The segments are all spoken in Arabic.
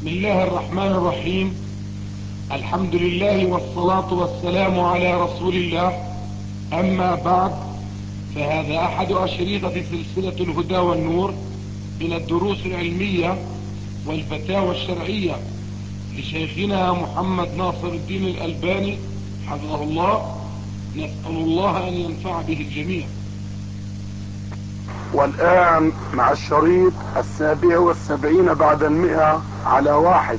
بسم الله الرحمن الرحيم. الحمد لله والصلاة والسلام على رسول الله. أما بعد، فهذا أحد أشريطة سلسلة الهدى والنور من الدروس العلمية والفتاوى الشرعية لشيخنا محمد ناصر الدين الألباني حفظه الله. نسأل الله أن ينفع به الجميع. والآن مع الشريط 77 بعد 100 على 1.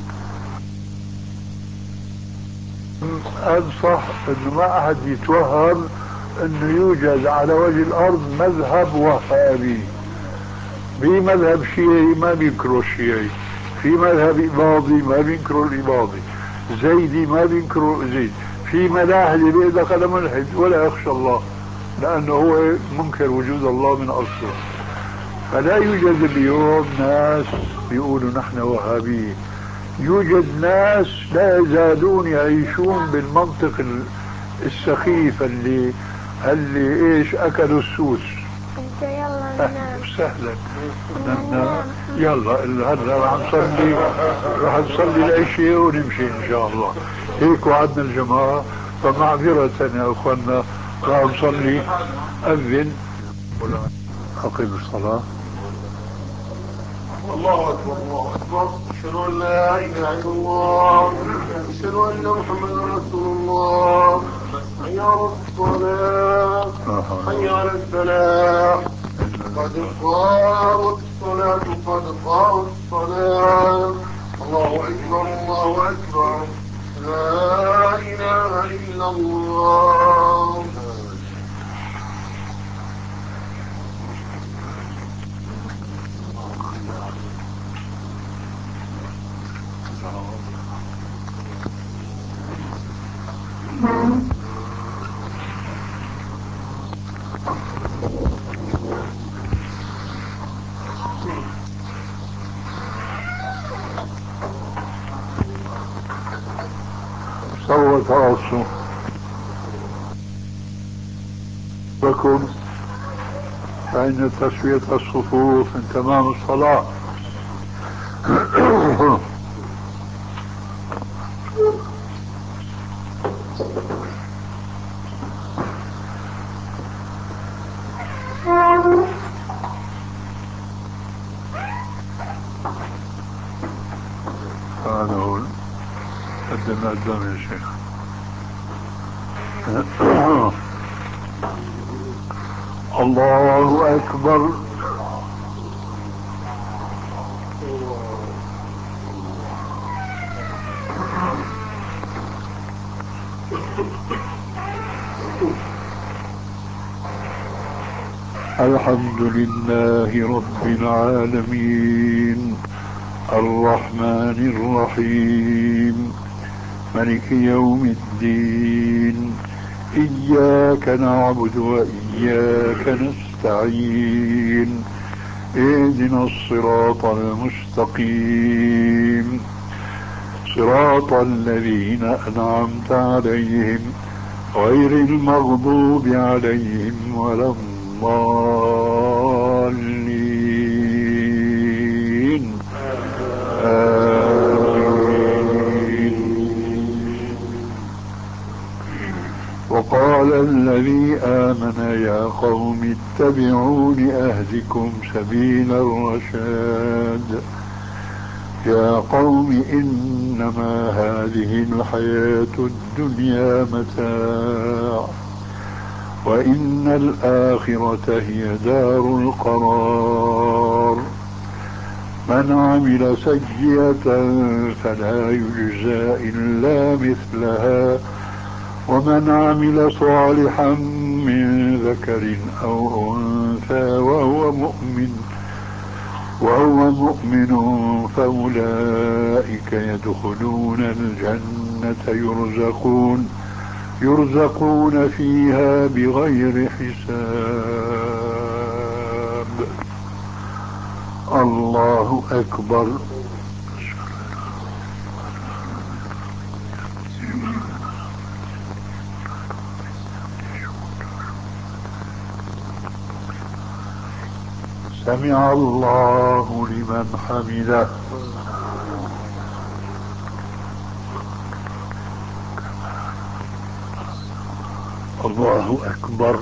أنصح أنه ما أحد يتوهم أنه يوجد على وجه الأرض مذهب وهابي. بمذهب شيعي ما بينكروا الشيعي، في مذهب إباضي ما بينكروا الإباضي، زيدي ما بينكروا زيد، في ملاحدة بيقول هذا ملحد ولا يخشى الله لأنه هو منكر وجود الله من أصله. فلا يوجد اليوم ناس بيقولوا نحن وهابيين، يوجد ناس لا يزالون يعيشون بالمنطق السخيف اللي ايش اكلوا السوس. يلا ننام. سهلا ننام. يلا هلا راح نصلي العشاء ونمشي ان شاء الله. هيك وعدنا الجماعة، فمعذرة يا اخواننا راح نصلي. اذن اقيم الصلاة. الله أكبر الله أكبر. أشهد أن لا إله إلا الله، أشهد أن محمدا رسول الله. حي على الصلاة، حي على الفلاح، قد قامت الصلاة، قد قامت الصلاة. الله أكبر الله أكبر، لا إله إلا الله. صوت راسه لكم، فإن تسوية الصفوف من تمام الصلاة. هذا هو قدم يا شيخ. الله أكبر. الحمد لله رب العالمين، الرحمن الرحيم، ملك يوم الدين، إياك نعبد وإياك نستعين، اهدنا الصراط المستقيم، صراط الذين أنعمت عليهم غير المغضوب عليهم ولا الضالين. وقال الذي آمن يا قوم اتبعون أهدكم سبيل الرشاد. يا قوم إنما هذه الحياة الدنيا متاع، وإن الآخرة هي دار القرار. من عمل سيئة فلا يجزى إلا مثلها، ومن عمل صالحا من ذكر أو أنثى وهو مؤمن فأولئك يدخلون الجنة يرزقون فيها بغير حساب. الله أكبر. سمع الله لمن حمده. الله أكبر.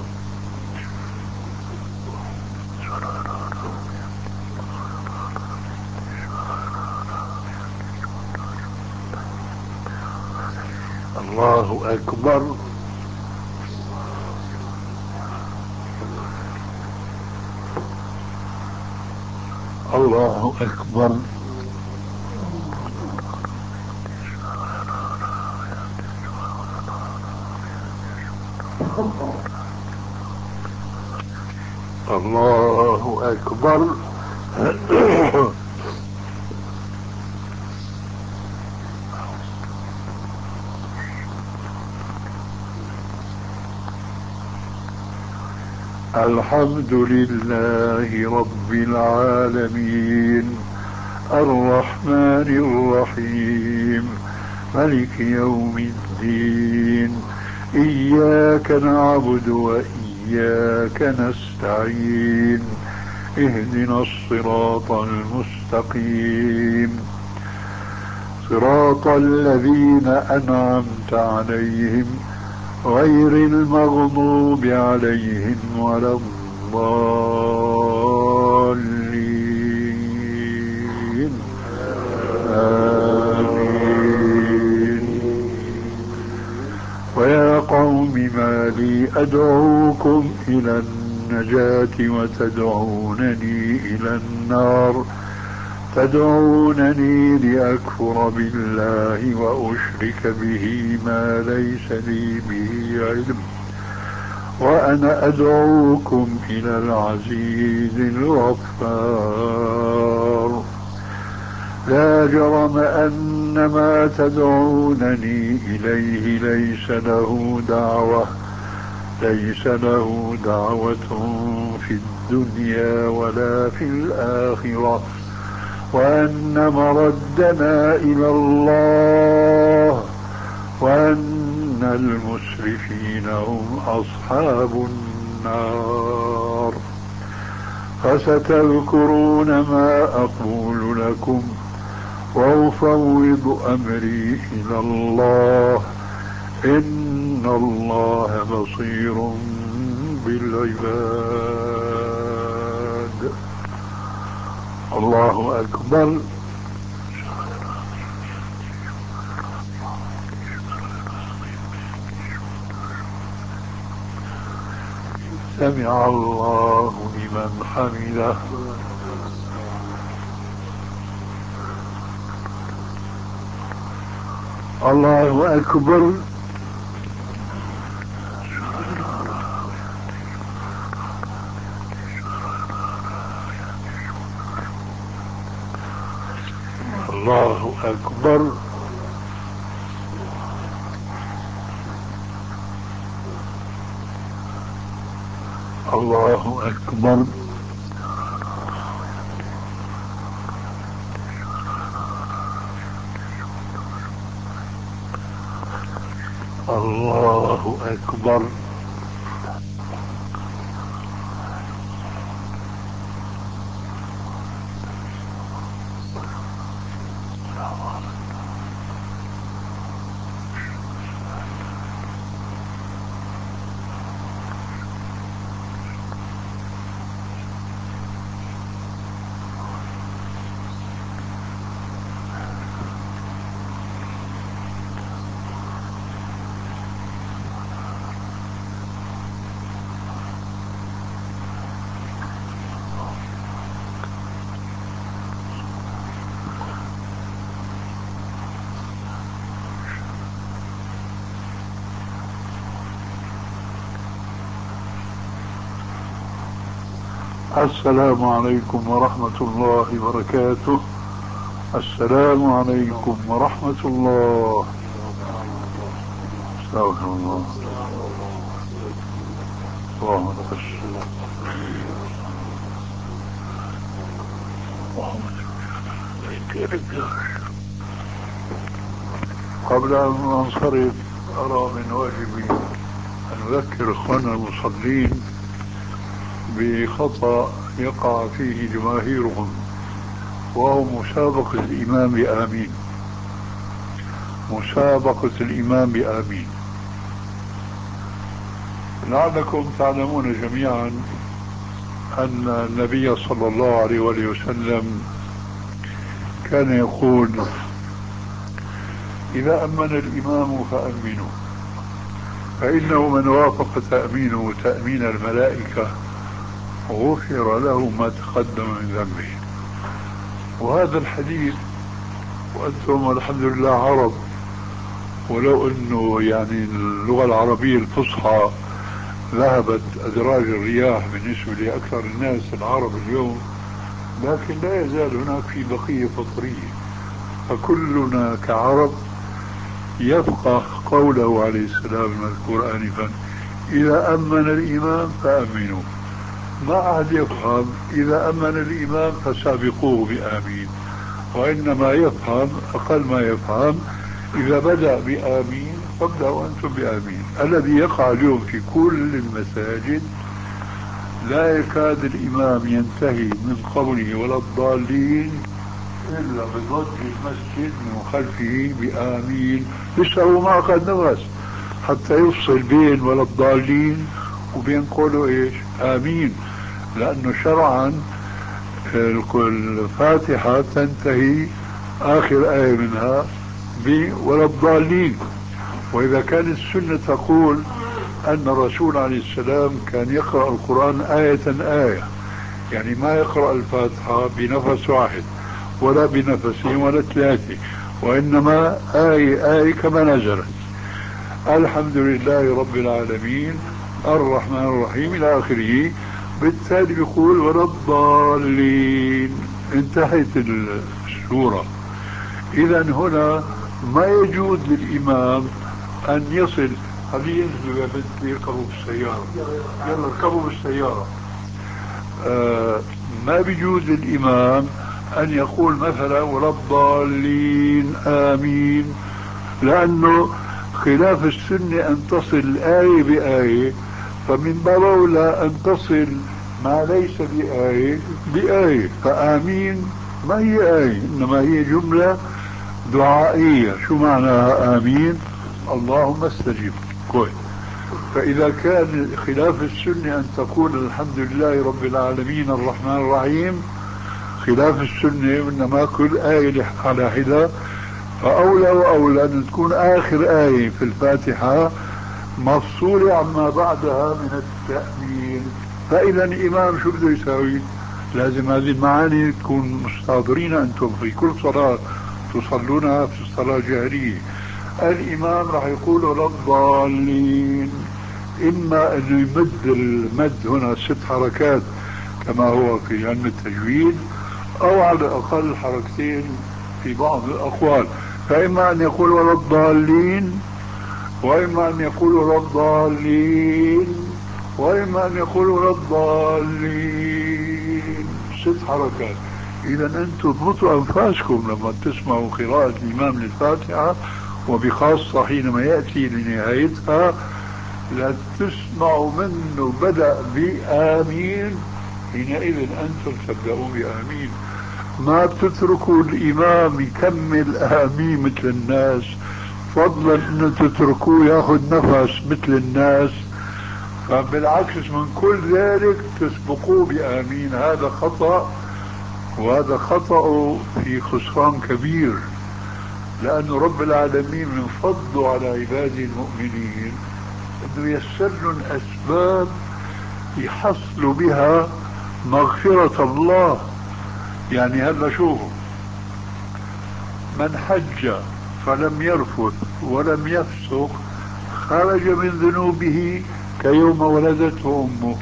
الله أكبر. الله أكبر. الله أكبر. الحمد لله رب العالمين الرحمن الرحيم ملك يوم الدين إياك نعبد وإياك نستعين اهدنا الصراط المستقيم صراط الذين أنعمت عليهم غير المغضوب عليهم ولا الضالين آمين. ويا قوم ما لي أدعوكم إلى النجاة وتدعونني إلى النار تدعونني لأكفر بالله وأشرك به ما ليس لي به علم وأنا أدعوكم إلى العزيز الغفار. لا جرم أن ما تدعونني إليه ليس له دعوة في الدنيا ولا في الآخرة وأن مردنا إلى الله وأن المسرفين هم أصحاب النار. فستذكرون ما أقول لكم وأفوض أمري إلى الله إن الله بصير بالعباد. الله أكبر. سمع الله لمن حمده. الله أكبر. الله أكبر. الله أكبر. الله أكبر. السلام عليكم ورحمة الله وبركاته. السلام عليكم ورحمة الله. استغفر الله. اللهم قبل أن أنصرف أرى من واجبي أن أذكر إخواننا المصلين بخطأ يقع فيه جماهيرهم وهو مسابقة الإمام بآمين. مسابقة الإمام بآمين. لعلكم تعلمون جميعا أن النبي صلى الله عليه وآله وسلم كان يقول: إذا أمن الإمام فأمنوا، فإنه من وافق تأمينه تأمين الملائكة غفر له ما تقدم من ذنبه. وهذا الحديث، وأنتم الحمد لله عرب، ولو أنه يعني اللغة العربية الفصحى ذهبت أدراج الرياح بالنسبة لأكثر الناس العرب اليوم، لكن لا يزال هناك في بقية فطرية، فكلنا كعرب يفقه قوله عليه السلام المذكور آنفا: إذا أمن الإمام فأمنوا. ما أحد يفهم إذا أمن الإمام فسابقوه بآمين، وإنما يفهم أقل ما يفهم إذا بدأ بآمين فابدأوا أنتم بآمين. الذي يقع اليوم في كل المساجد لا يكاد الإمام ينتهي من قوله ولا الضالين إلا بضج المسجد من خلفه بآمين. لسه هو ما أخذ نفس حتى يفصل بين ولا الضالين وبين قوله إيش آمين، لأنه شرعا الفاتحة تنتهي آخر آية منها ولا الضالين. وإذا كانت السنة تقول أن الرسول عليه السلام كان يقرأ القرآن آية آية، يعني ما يقرأ الفاتحة بنفس واحد ولا بنفسين ولا ثلاثة، وإنما آية آية كما نزلت: الحمد لله رب العالمين الرحمن الرحيم إلى آخره. بالتالي يقول ولا الضالين، انتهت السورة. إذا هنا ما يجوز للإمام أن يصل. خليه ينزلوا يا بنت يركبوا بالسيارة، يلا اركبوا بالسيارة. ما بيجوز للإمام أن يقول مثلا ولا الضالين آمين، لأنه خلاف السنة أن تصل آية بآية، فمن باب أولى أن تصل ما ليس بآية بآية. فآمين ما هي آية، إنما هي جملة دعائية. شو معناها آمين؟ اللهم استجب. كويس. فإذا كان خلاف السنة أن تقول الحمد لله رب العالمين الرحمن الرحيم، خلاف السنة إنما كل آية على حدة، فأولى وأولى أن تكون آخر آية في الفاتحة مفصولة عما بعدها من التأمين. فإذا الإمام شو بده يساوي؟ لازم هذه المعاني تكون مستحضرين أنتم في كل صلاة تصلونها في الصلاة الجهرية. الإمام راح يقول ولا الضالين، إما أنه يمد المد هنا 6 حركات كما هو في علم التجويد، أو على الأقل حركتين في بعض الأقوال. فإما أن يقول ولا الضالين، وإما أن يقول ولا الضالين، وإما أن يقول ولا الضالين، 6 حركات. إذا أنتم اضبطوا أنفاسكم لما تسمعوا قراءة الإمام للفاتحة، وبخاصة حينما يأتي لنهايتها لا تسمعوا منه بدأ بآمين، حينئذ أنتم تبدأوا بآمين. ما تتركوا الإمام يكمل آمين مثل الناس، فضلا أن تتركوه ياخذ نفس مثل الناس، فبالعكس من كل ذلك تسبقوه بآمين. هذا خطأ، وهذا خطأ في خسران كبير، لأن رب العالمين من فضله على عباده المؤمنين أنه يسر لهم أسباب يحصلوا بها مغفرة الله. يعني هلا شوفوا، من حج فلم يرفث ولم يفسق خرج من ذنوبه كيوم ولدته أمه.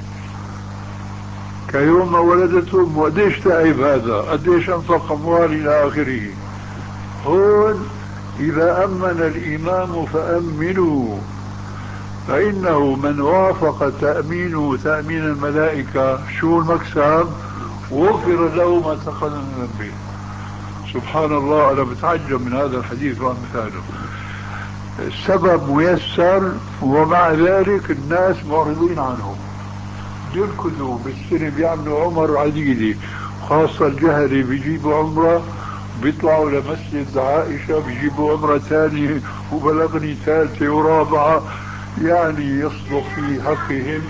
كيوم ولدته أمه، قديش تعب هذا، قديش أنفق أموال إلى آخره. هون إذا أمن الإمام فأمنوا، فإنه من وافق تأمينه تأمين الملائكة شو المكسب؟ غفر له ما تقدم من ذنبه. سبحان الله، أنا بتعجب من هذا الحديث وأمثاله. السبب ميسر، ومع ذلك الناس معرضين عنه. يركضوا بالسنة بيعملوا عمر عديدة، خاصة الجهري بيجيبوا عمرة، بيطلعوا لمسجد عائشة بيجيبوا عمرة ثانية، وبلغني ثالثة ورابعة. يعني يصدق في حقهم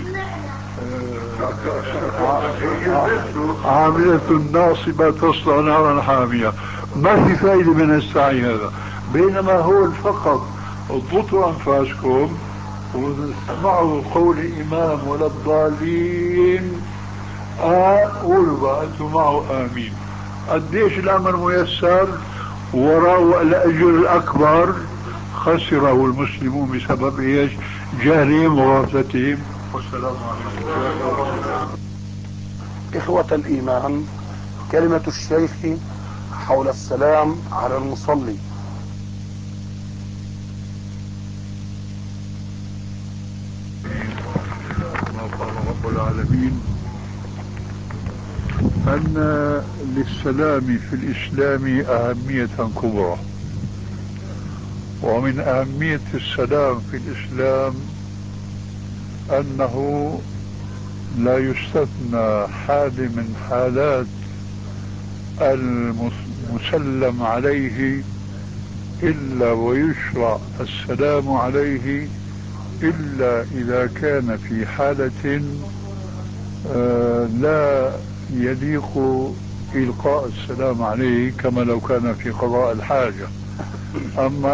عاملة ناصبة تصلى نارا حامية. ما في فائدة من السعي هذا، بينما هو فقط اضبطوا أنفاسكم واسمعوا قول الإمام ولا الضالين، قولوا بقى أنتم معه آمين. قديش الأمر ميسر، وراء الأجر الأكبر خسره المسلمون بسبب إيش؟ جهلهم وغفلتهم. والسلام عليكم. إخوة الإيمان، كلمة الشيخ حول السلام على المصلي. ما قال رب العالمين أن للسلام في الإسلام أهمية كبرى، ومن أهمية السلام في الإسلام أنه لا يستثنى حال من حالات المسلم عليه إلا ويشرع السلام عليه، إلا إذا كان في حالة لا يليق إلقاء السلام عليه، كما لو كان في قضاء الحاجة. أما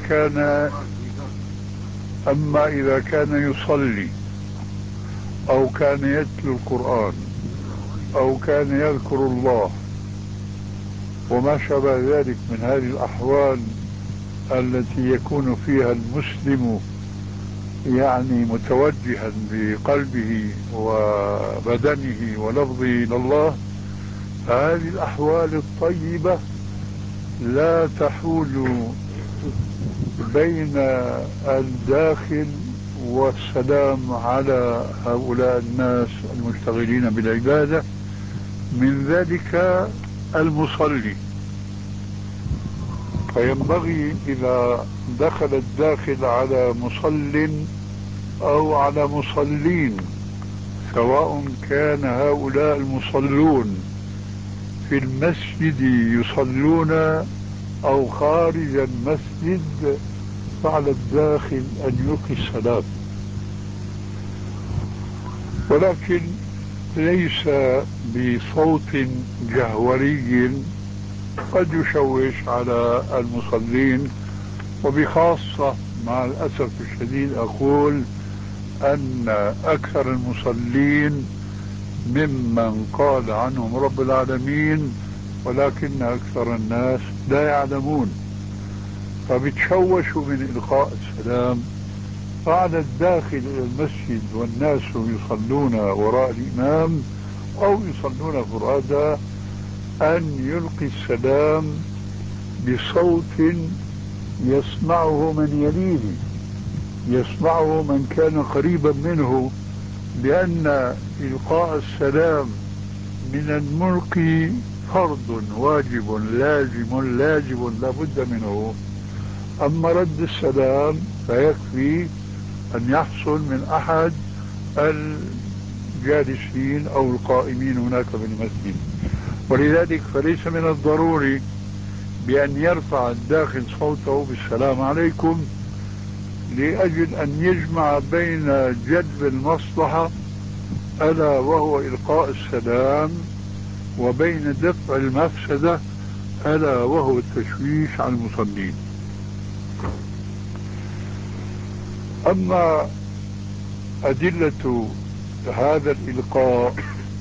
إذا كان يصلي أو كان يتلو القرآن أو كان يذكر الله وما شابه ذلك من هذه الأحوال التي يكون فيها المسلم يعني متوجها بقلبه وبدنه ولفظه إلى الله، فهذه الأحوال الطيبة لا تحول بين الداخل والسلام على هؤلاء الناس المشتغلين بالعبادة، من ذلك المصلي. فينبغي إذا دخل الداخل على مصل أو على مصلين، سواء كان هؤلاء المصلون في المسجد يصلون أو خارج المسجد، فعلى الداخل أن يلقي السلام، ولكن ليس بصوت جهوري قد يشوش على المصلين. وبخاصة مع الأسف الشديد أقول أن أكثر المصلين ممن قال عنهم رب العالمين ولكن أكثر الناس لا يعلمون، فبتشوشوا من إلقاء السلام. فعلى الداخل إلى المسجد والناس يصلون وراء الإمام أو يصلون فرادى أن يلقي السلام بصوت يسمعه من يليه، يسمعه من كان قريبا منه، لأن إلقاء السلام من الملقي فرض واجب لازم لا بد منه. أما رد السلام فيكفي أن يحصل من أحد الجالسين أو القائمين هناك في المسجد. ولذلك فليس من الضروري بأن يرفع الداخل صوته بالسلام عليكم لأجل أن يجمع بين جلب المصلحة ألا وهو إلقاء السلام وبين دفع المفسدة ألا وهو التشويش على المصلين. أما أدلة هذا الإلقاء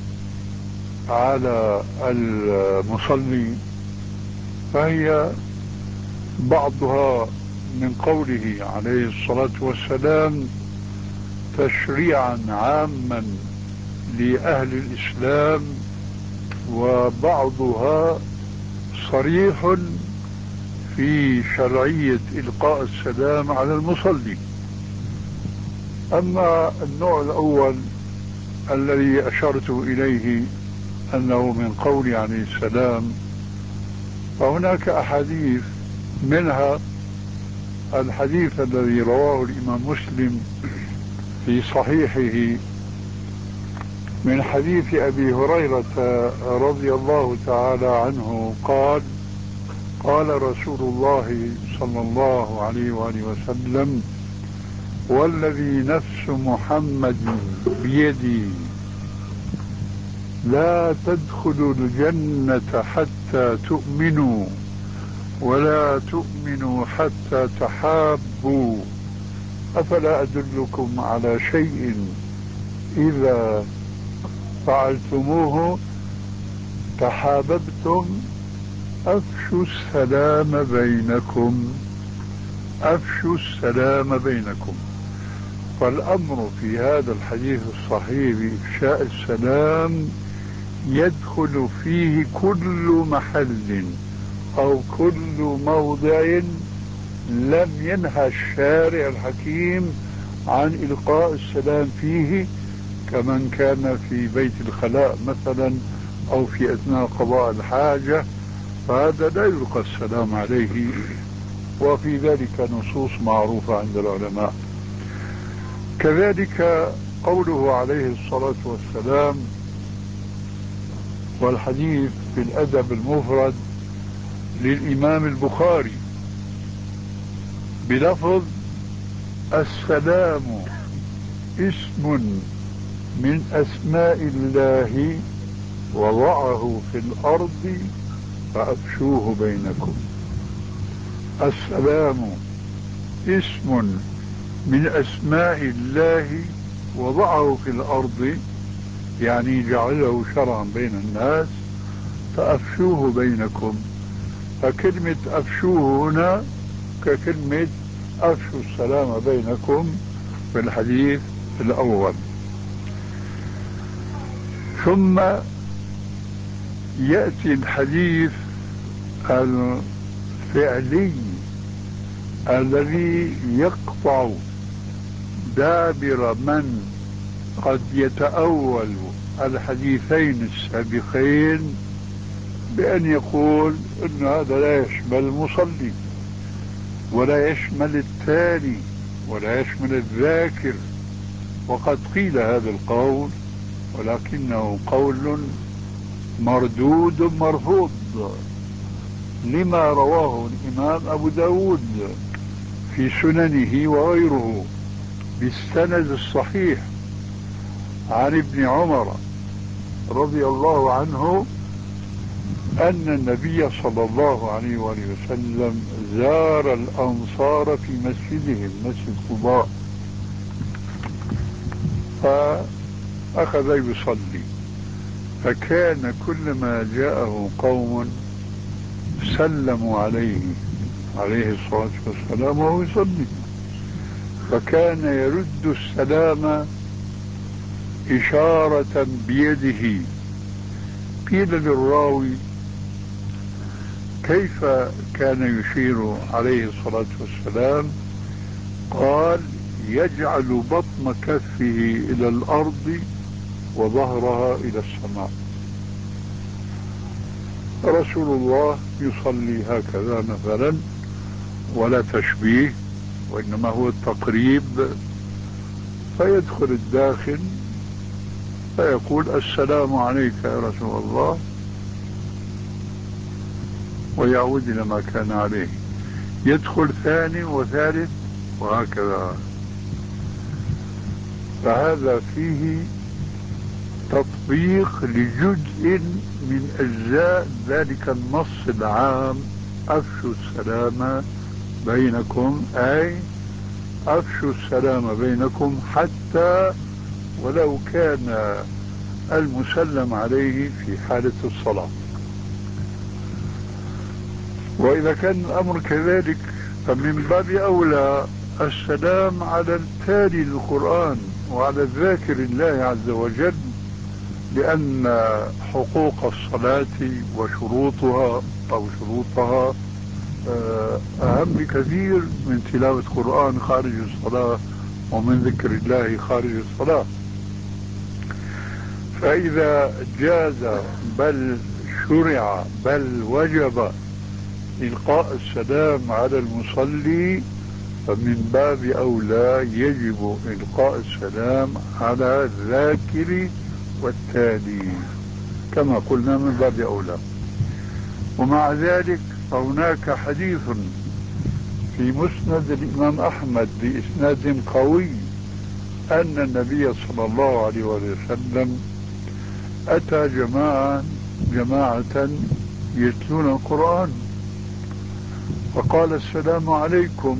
على المصلي فهي بعضها من قوله عليه الصلاة والسلام تشريعا عاما لأهل الإسلام، وبعضها صريح في شرعية إلقاء السلام على المصلي. أما النوع الأول الذي أشرت إليه أنه من قول عليه السلام، فهناك أحاديث، منها الحديث الذي رواه الإمام مسلم في صحيحه من حديث أبي هريرة رضي الله تعالى عنه قال: قال رسول الله صلى الله عليه وآله وسلم: والذي نفس محمد بيدي لا تدخلوا الجنة حتى تؤمنوا ولا تؤمنوا حتى تحابوا أفلا أدلكم على شيء إذا فعلتموه تحاببتم أفشوا السلام بينكم أفشوا السلام بينكم. فالأمر في هذا الحديث الصحيح بإفشاء السلام يدخل فيه كل محل أو كل موضع لم ينهى الشارع الحكيم عن إلقاء السلام فيه، كمن كان في بيت الخلاء مثلا أو في أثناء قضاء الحاجة، فهذا لا يلقى السلام عليه، وفي ذلك نصوص معروفة عند العلماء. كذلك قوله عليه الصلاة والسلام، والحديث في الأدب المفرد للإمام البخاري بلفظ السلام اسم من أسماء الله وضعه في الأرض فأفشوه بينكم. السلام اسم من أسماء الله وضعه في الأرض، يعني جعله شرعا بين الناس، فأفشوه بينكم. فكلمة أفشوه هنا ككلمة أفشوا السلام بينكم في الحديث الأول. ثم يأتي الحديث الفعلي الذي يقطع دابر من قد يتأول الحديثين السابقين بأن يقول إن هذا لا يشمل المصلي ولا يشمل التالي ولا يشمل الذاكر. وقد قيل هذا القول، ولكنه قول مردود مرفوض لما رواه الإمام أبو داود في سننه وغيره بالسند الصحيح عن ابن عمر رضي الله عنه أن النبي صلى الله عليه وآله وسلم زار الأنصار في مسجدهم مسجد قباء، فأخذ يصلي، فكان كلما جاءه قوم سلموا عليه الصلاة والسلام وهو يصلي، فكان يرد السلام إشارة بيده. قيل للراوي كيف كان يشير عليه الصلاة والسلام؟ قال يجعل بطن كفه إلى الأرض وظهرها إلى السماء. رسول الله يصلي هكذا مثلا، ولا تشبيه وإنما هو التقريب، فيدخل الداخل فيقول السلام عليك يا رسول الله ويعود إلى ما كان عليه، يدخل ثاني وثالث وهكذا. فهذا فيه تطبيق لجزء من أجزاء ذلك النص العام أفشوا السلام بينكم، أي أفشوا السلام بينكم حتى ولو كان المسلم عليه في حالة الصلاة. وإذا كان الأمر كذلك فمن باب أولى السلام على التالي للقرآن وعلى الذاكر الله عز وجل، لأن حقوق الصلاة وشروطها أو شروطها أهم بكثير من تلاوة قرآن خارج الصلاة ومن ذكر الله خارج الصلاة. فإذا جاز بل شرع بل وجب إلقاء السلام على المصلي، فمن باب أولى يجب إلقاء السلام على الذاكر والتالي كما قلنا من باب أولى. ومع ذلك فهناك حديث في مسند الإمام أحمد بإسناد قوي أن النبي صلى الله عليه وسلم أتى جماعة يتلون القرآن، فقال السلام عليكم،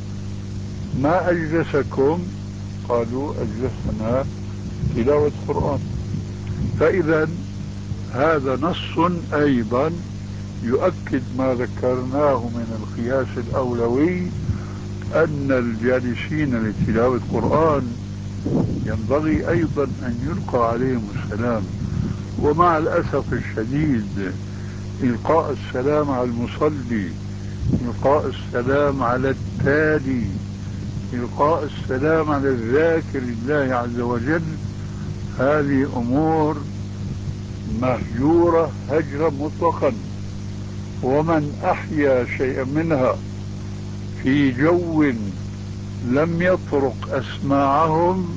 ما أجلسكم؟ قالوا أجلسنا تلاوة القرآن. فإذا هذا نص أيضا يؤكد ما ذكرناه من القياس الأولوي، أن الجالسين لتلاوة القرآن ينبغي أيضا أن يلقى عليهم السلام. ومع الأسف الشديد إلقاء السلام على المصلي، إلقاء السلام على التالي، إلقاء السلام على الذاكر الله عز وجل، هذه أمور مهجورة هجرا مطلقا. ومن أحيا شيئا منها في جو لم يطرق أسماعهم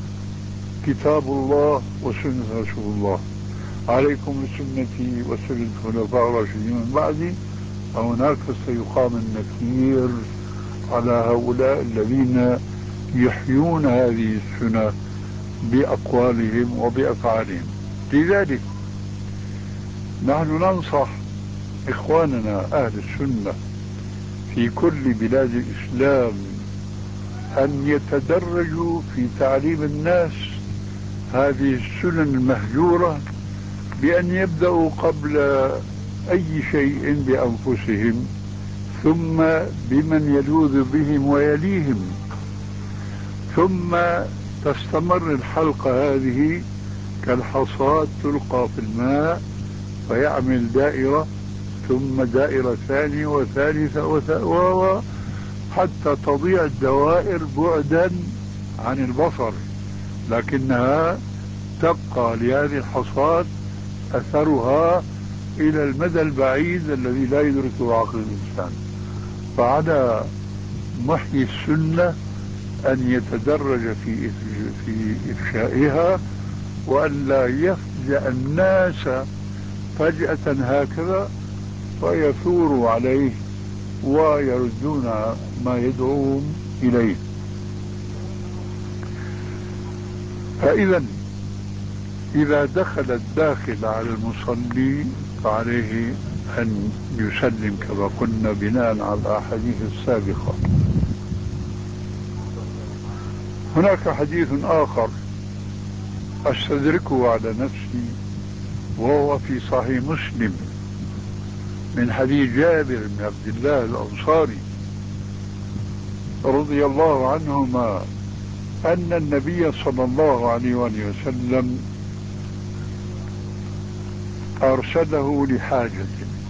كتاب الله وسنة رسول الله، عليكم بسنتي وسنة الخلفاء الراشدين من بعدي، هناك سيقام النكير على هؤلاء الذين يحيون هذه السنة بأقوالهم وبأفعالهم. لذلك نحن ننصح إخواننا أهل السنة في كل بلاد الإسلام أن يتدرجوا في تعليم الناس هذه السنن المهجورة، بأن يبدأوا قبل أي شيء بأنفسهم، ثم بمن يلوذ بهم ويليهم، ثم تستمر الحلقة هذه كالحصاد تلقى في الماء فيعمل دائرة، ثم دائرة ثانية وثالثة حتى تضيع الدوائر بعدا عن البصر، لكنها تبقى لهذه الحصاد أثرها إلى المدى البعيد الذي لا يدركه عقل الإنسان. فعلى محيي السنة أن يتدرج في إفشائها، وأن لا يفجأ الناس فجأة هكذا فيثوروا عليه ويردون ما يدعوهم إليه. فإذا إذا دخل الداخل على المصلي فعليه أن يسلم كما قلنا بناء على الأحاديث السابقة. هناك حديث آخر أستدركه على نفسي وهو في صحيح مسلم من حديث جابر بن عبد الله الأنصاري رضي الله عنهما أن النبي صلى الله عليه وسلم أرسله لحاجة،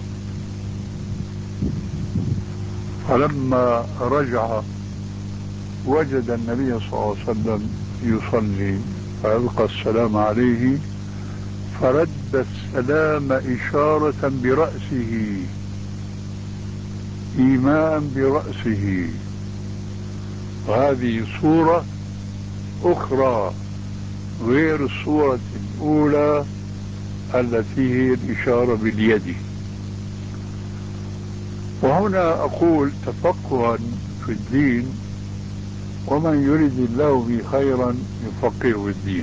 فلما رجع وجد النبي صلى الله عليه وسلم يصلي، فألقى السلام عليه، فرد السلام إشارة برأسه، إيماء برأسه. وهذه صورة أخرى غير الصورة الأولى التي هي الإشارة باليد. وهنا أقول تفقها في الدين، ومن يريد الله به خيرا يفقهه في الدين.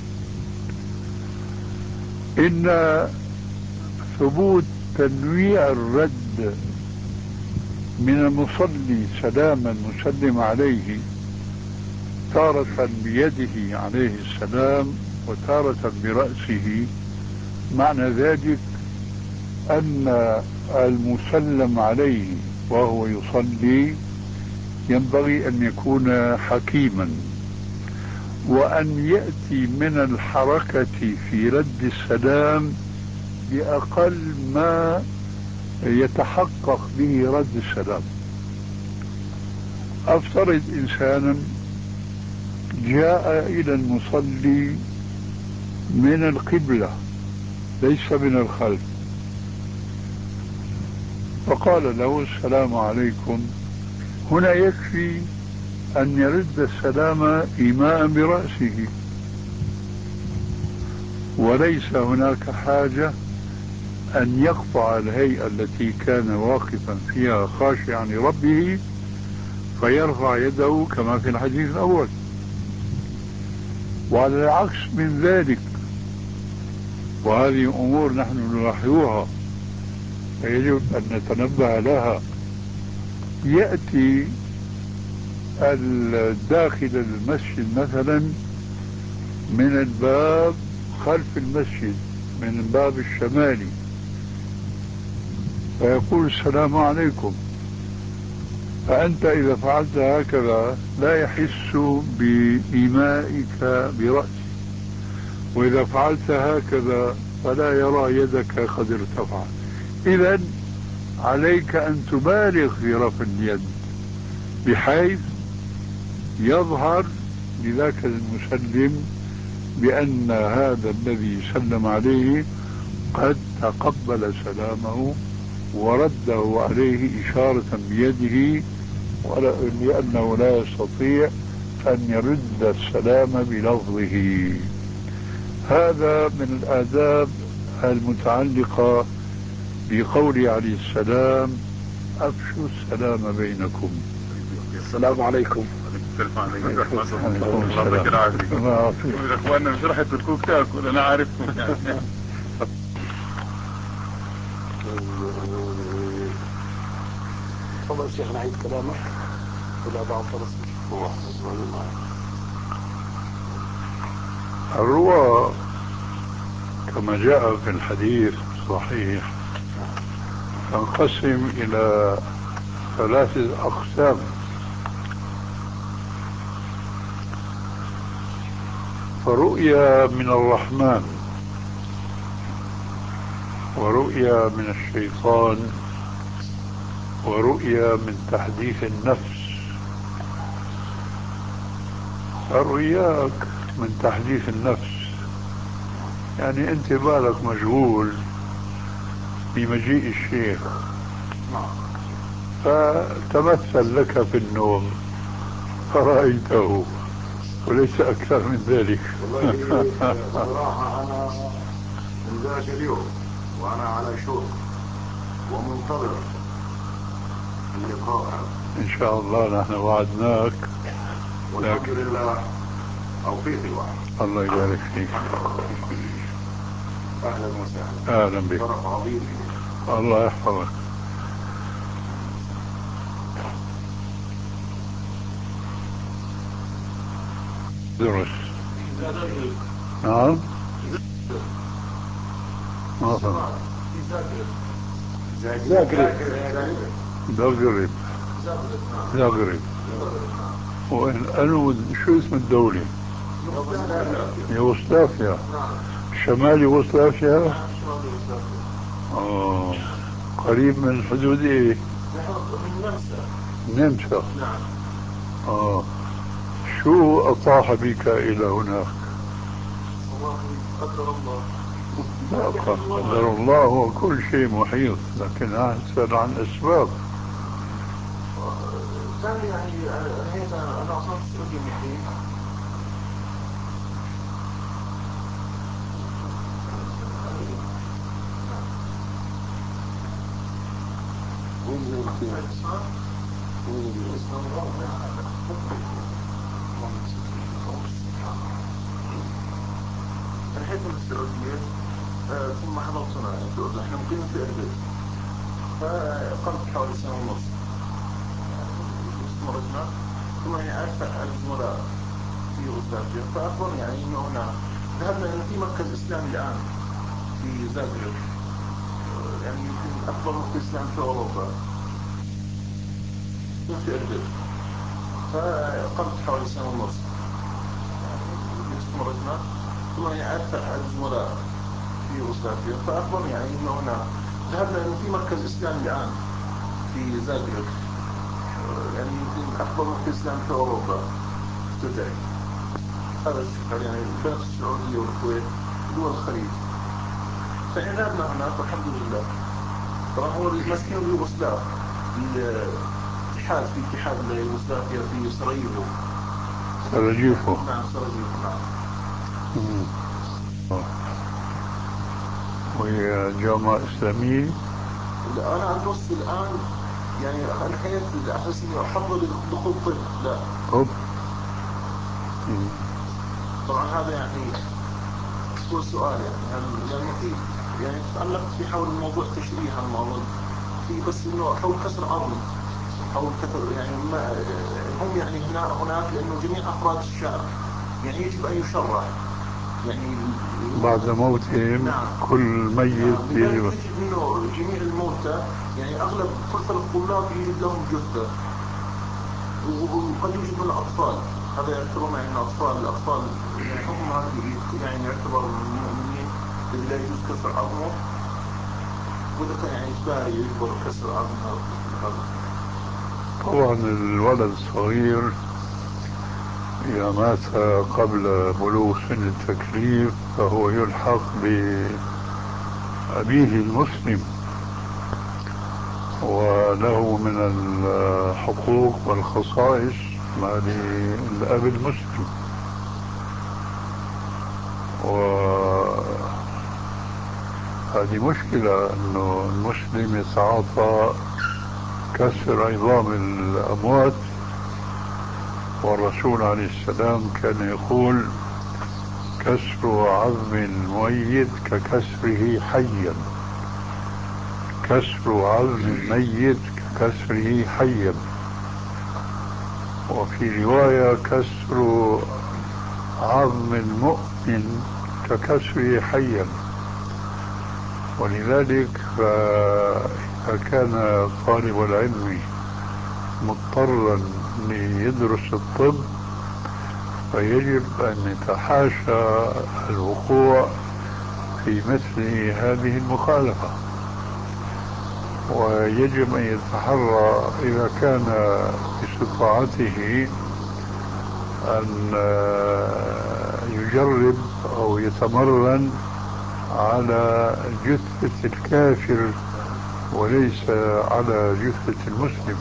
إن ثبوت تنويع الرد من المصلي سلاما مسلم عليه، تارة بيده عليه السلام وتارة برأسه، معنى ذلك أن المسلم عليه وهو يصلي ينبغي أن يكون حكيما، وأن يأتي من الحركة في رد السلام بأقل ما يتحقق به رد السلام. أفترض إنسانا جاء إلى المصلي من القبلة ليس من الخلف، فقال له السلام عليكم، هنا يكفي أن يرد السلام إيماء برأسه، وليس هناك حاجة أن يقطع الهيئة التي كان واقفا فيها خاشعا لربه فيرفع يده كما في الحديث الأول. وعلى العكس من ذلك، وهذه أمور نحن نلاحظها فيجب أن نتنبه لها، يأتي الداخل المسجد مثلا من الباب خلف المسجد من الباب الشمالي فيقول السلام عليكم، فأنت إذا فعلت هكذا لا يحس بإيمائك برأسك، وإذا فعلت هكذا فلا يرى يدك قد ارتفعت. إذن عليك أن تبالغ في رفع اليد بحيث يظهر لذاك المسلم بأن هذا الذي سلم عليه قد تقبل سلامه ورده عليه إشارة بيده، لأنه لا يستطيع أن يرد السلام بلفظه. هذا من الآداب المتعلقة بقوله عليه السلام: أفشوا السلام بينكم. السلام عليكم. السلام عليكم ورحمة الله. الله يعطيك العافية. الله يعافيك. إخواننا مش راح يتركوك تاكل، أنا عارفكم يعني. تفضل شيخ نعيد كلامك ولا بعض فرص. الرؤى كما جاء في الحديث الصحيح تنقسم إلى 3 أقسام. فرؤيا من الرحمن، ورؤيا من الشيطان، ورؤيا من تحديث النفس. فرؤياك من تحديث النفس يعني أنت بالك مشغول بمجيء الشيخ فتمثل لك في النوم فرأيته، وليس أكثر من ذلك. والله صراحة أنا من ذاك اليوم وأنا على شوق ومنتظر اللقاء إن شاء الله نحن وعدناك، والحمد لله توفيق الواحد. الله يبارك فيك. أهلا وسهلا. أهلا بك. شرف عظيم. الله يحفظك. درس. نعم. ما فهم. زاغرب. زاغرب. وين قالوا شو اسم الدولة؟ يوغوسلافيا. شمال يوغوسلافيا. قريب من حدود ايه؟ من النمسا. نعم. شو أطاح بك إلى هناك؟ والله قدر الله. لا قدر الله، هو كل شيء محيط، لكن أسأل عن أسباب. كان يعني نهيت أنا أصلا في السعودية مقيم. انحيت من السعودية ثم حضرتنا في الأردن. احنا مقيمين في إربد، فقمت حوالي سنة ونص استمرتنا. ثم يعني عرفت الزملاء في يوغوسلافيا فأخبرني يعني إنه هنا ذهبنا إنه في مركز إسلامي الآن في زاغرب، يعني يمكن أكبر مركز إسلامي في أوروبا في إربد. فقمت حوالي سنة ونص استمرتنا. ثم يعني عرفت الزملاء في يوغوسلافيا فأخبرني يعني إنه هنا ذهبنا إنه في مركز إسلامي الآن في زاغرب، يعني يمكن أكبر مركز إسلامي في أوروبا تدعي. هذا الشكل يعني بين السعودية والكويت ودول الخليج. فإحنا ذهبنا هناك والحمد لله. طبعا هو المسكين اليوغوسلاف الاتحاد، في اتحاد يوغوسلافيا في سراييفو. سراجيفو. نعم سراييفو. نعم. وهي جامعة إسلامية. أنا أدرس الآن يعني أنا حيث أحس إني أحضر دخول طب لا. طب طبعا هذا يعني هو سؤال يعني هل لأنه في يعني تتعلق في حول الموضوع تشريح الموضوع في بس إنه حول كسر عظم حول كسر يعني ما هم يعني هناك لأنه جميع أفراد الشعب يعني يجب أن يشرح يعني بعد موتهم. نعم. كل ميت لذلك تجد إنه جميع الموتى يعني أغلب كثر الطلاب يوجد لهم جثة وقد يوجد من الأطفال هذا يعتبر يعني الأطفال يعني حكم هذا يعني يعتبر من المؤمنين الذي لا يجوز كسر عظمه وإذا كان يعني إجباري يجبر كسر عظمه هذا. طبعا الولد الصغير إذا مات قبل بلوغ سن التكليف فهو يلحق بأبيه المسلم وله من الحقوق والخصائص ما للأب المسلم. وهذه مشكلة أنه المسلم يتعاطى كسر عظام الأموات، والرسول عليه السلام كان يقول كسر عظم الميت ككسره حيا، كسر عظم الميت ككسره حيا. وفي رواية كسر عظم المؤمن ككسره حيا. ولذلك فإذا كان طالب العلم مضطرا ليدرس الطب فيجب أن يتحاشى الوقوع في مثل هذه المخالفة، ويجب أن يتحرى إذا كان باستطاعته أن يجرب أو يتمرن على جثة الكافر وليس على جثة المسلم.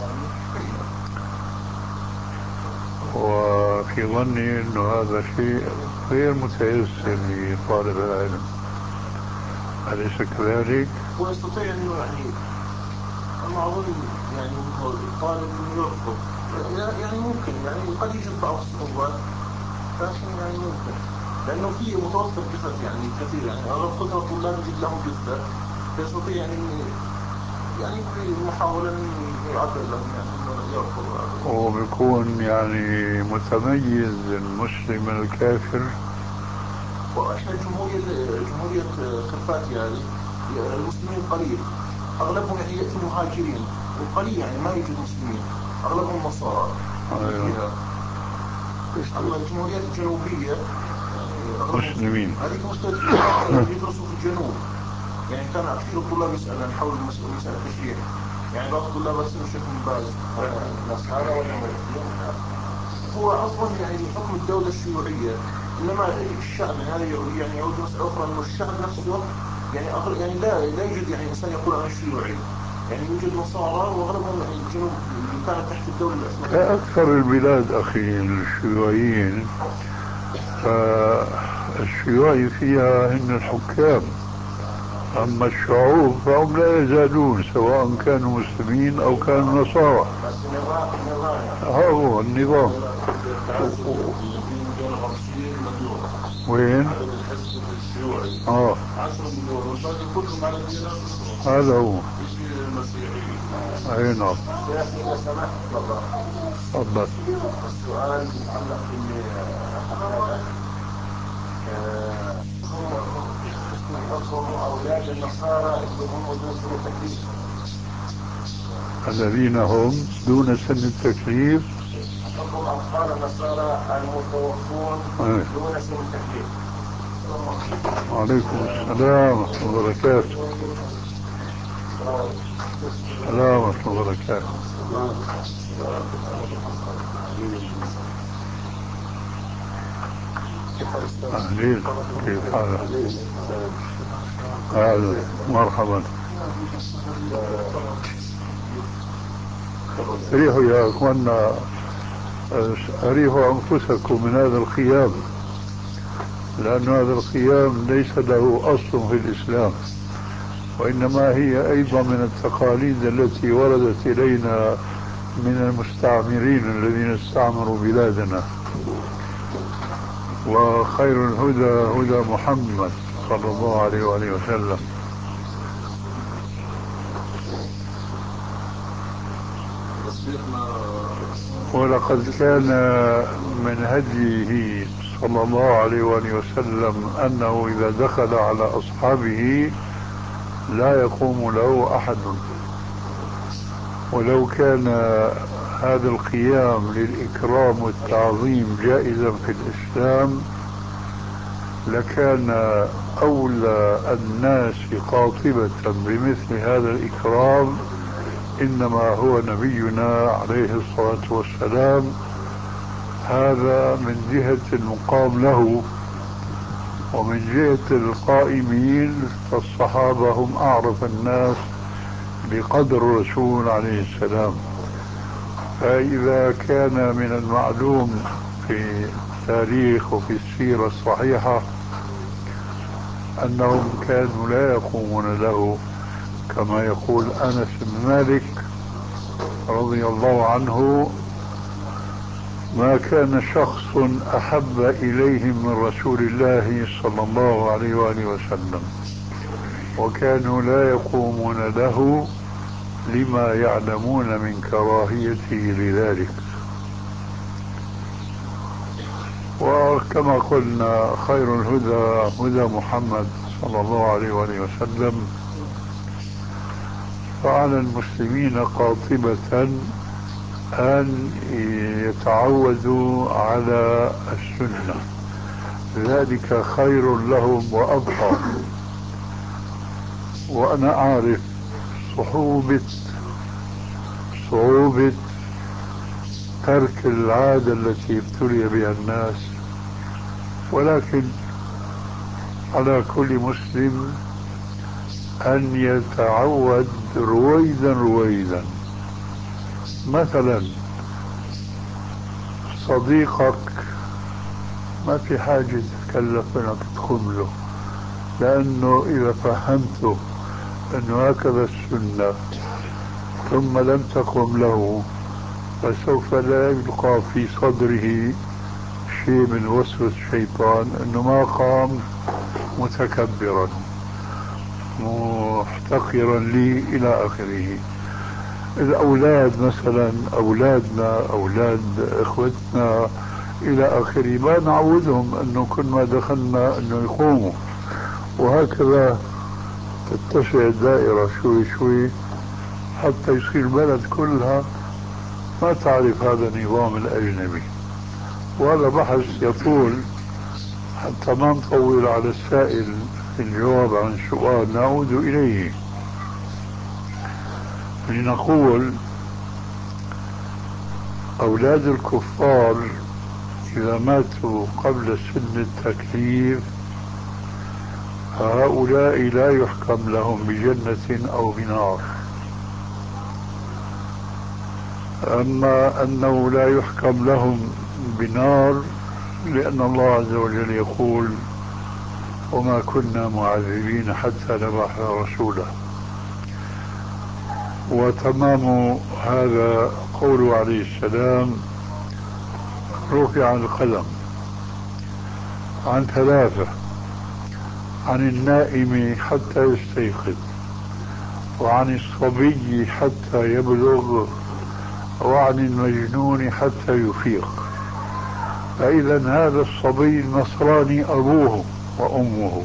وفي ظني أنه هذا شيء غير متيسر لطالب العلم، أليس كذلك؟ ويستطيع أنه يعني أنا أظن يعني الطالب أنه يرفض يعني ممكن يعني قد يوجد بعض الصعوبات لكن يعني ممكن لأنه في متوفر جثث يعني كثير يعني أغلب قدرة الطلاب يجد لهم جثة فيستطيع يعني في محاولة أن يعبر لهم يعني أنه يرفض. وبيكون يعني متميز المسلم من الكافر. وإحنا جمهورية كرباتيا هذه المسلمين قليل أغلبهم يعني يأتوا مهاجرين وقليل يعني ما يوجد مسلمين أغلبهم نصارى. أما الجمهوريات الجنوبية يعني مسلمين هذيك مشكلة يدرسوا في الجنوب يعني كان كثير الطلاب يسألون حول مسألة التشريع يعني بعض الطلاب رسموا الشيخ بن باز نصارى ولا هو أصلا يعني حكم الدولة الشيوعية إنما الشعب يعني هذا يعني يعود مسألة أخرى إنه الشعب نفسه يعني لا يوجد يعني إنسان يقول أنا شيوعي يعني يوجد نصارى وأغلبهم يعني الجنوب اللي كانت تحت الدولة العثمانية كأكثر البلاد أخي الشيوعيين. فالشيوعي فيها هن الحكام، أما الشعوب فهم لا يزالون سواء كانوا مسلمين أو كانوا نصارى. هو النظام. وين؟ الحزب الشيوعي 10 مليون والباقي كلهم على ديانات أخرى. هذا هو مسيحي. أي نعم. إذا سمحت والله. تفضل. السؤال يتعلق أولاد النصارى اللي هم دون سن التكليف. الذين هم دون سن التكليف. حكم أطفال النصارى المتوفون دون سن التكليف. وعليكم السلام ورحمة الله وبركاته. السلام ورحمة الله وبركاته. أهلين، كيف حالك؟ أهلا مرحبا. أريحوا يا أخوانا، أريحوا أنفسكم من هذا الخيام، لأن هذا الخيام ليس له أصل في الإسلام. وإنما هي أيضا من التقاليد التي وردت إلينا من المستعمرين الذين استعمروا بلادنا. وخير الهدى هدى محمد صلى الله عليه وآله وسلم. ولقد كان من هديه صلى الله عليه وآله وسلم أنه إذا دخل على أصحابه لا يقوم له أحد. ولو كان هذا القيام للإكرام والتعظيم جائزا في الإسلام لكان أولى الناس قاطبة بمثل هذا الإكرام إنما هو نبينا عليه الصلاة والسلام. هذا من جهة المقام له، ومن جهة القائمين فالصحابة هم أعرف الناس بقدر الرسول عليه السلام. فإذا كان من المعلوم في التاريخ وفي السيرة الصحيحة أنهم كانوا لا يقومون له، كما يقول أنس بن مالك رضي الله عنه: ما كان شخص أحب إليهم من رسول الله صلى الله عليه وآله وسلم، وكانوا لا يقومون له لما يعلمون من كراهيته لذلك. وكما قلنا خير الهدى هدى محمد صلى الله عليه وآله وسلم. فعلى المسلمين قاطبة أن يتعودوا على السنة، ذلك خير لهم وأبقى. وأنا أعرف صعوبة ترك العادة التي ابتلي بها الناس، ولكن على كل مسلم أن يتعود رويدا رويدا. مثلا صديقك ما في حاجة تتكلف انك تقوم له، لأنه إذا فهمته أنه هكذا السنة ثم لم تقم له فسوف لا يبقى في صدره شيء من وسوسة الشيطان أنه ما قام متكبرا محتقرا لي إلى آخره. الأولاد مثلا، أولادنا، أولاد إخوتنا إلى آخره، ما نعودهم أنه كل ما دخلنا أنه يقوموا، وهكذا تتسع الدائرة شوي شوي حتى يصير البلد كلها ما تعرف هذا النظام الأجنبي. وهذا بحث يطول حتى ما نطول على السائل في الجواب عن السؤال، نعود إليه لنقول: أولاد الكفار إذا ماتوا قبل سن التكليف هؤلاء لا يحكم لهم بجنة أو بنار. أما أنه لا يحكم لهم بنار لأن الله عز وجل يقول: وما كنا معذبين حتى نبعث رسولا. وتمام هذا قوله عليه السلام: رفع القلم عن ثلاثة: عن النائم حتى يستيقظ، وعن الصبي حتى يبلغ، وعن المجنون حتى يفيق. فإذا هذا الصبي النصراني أبوه وأمه،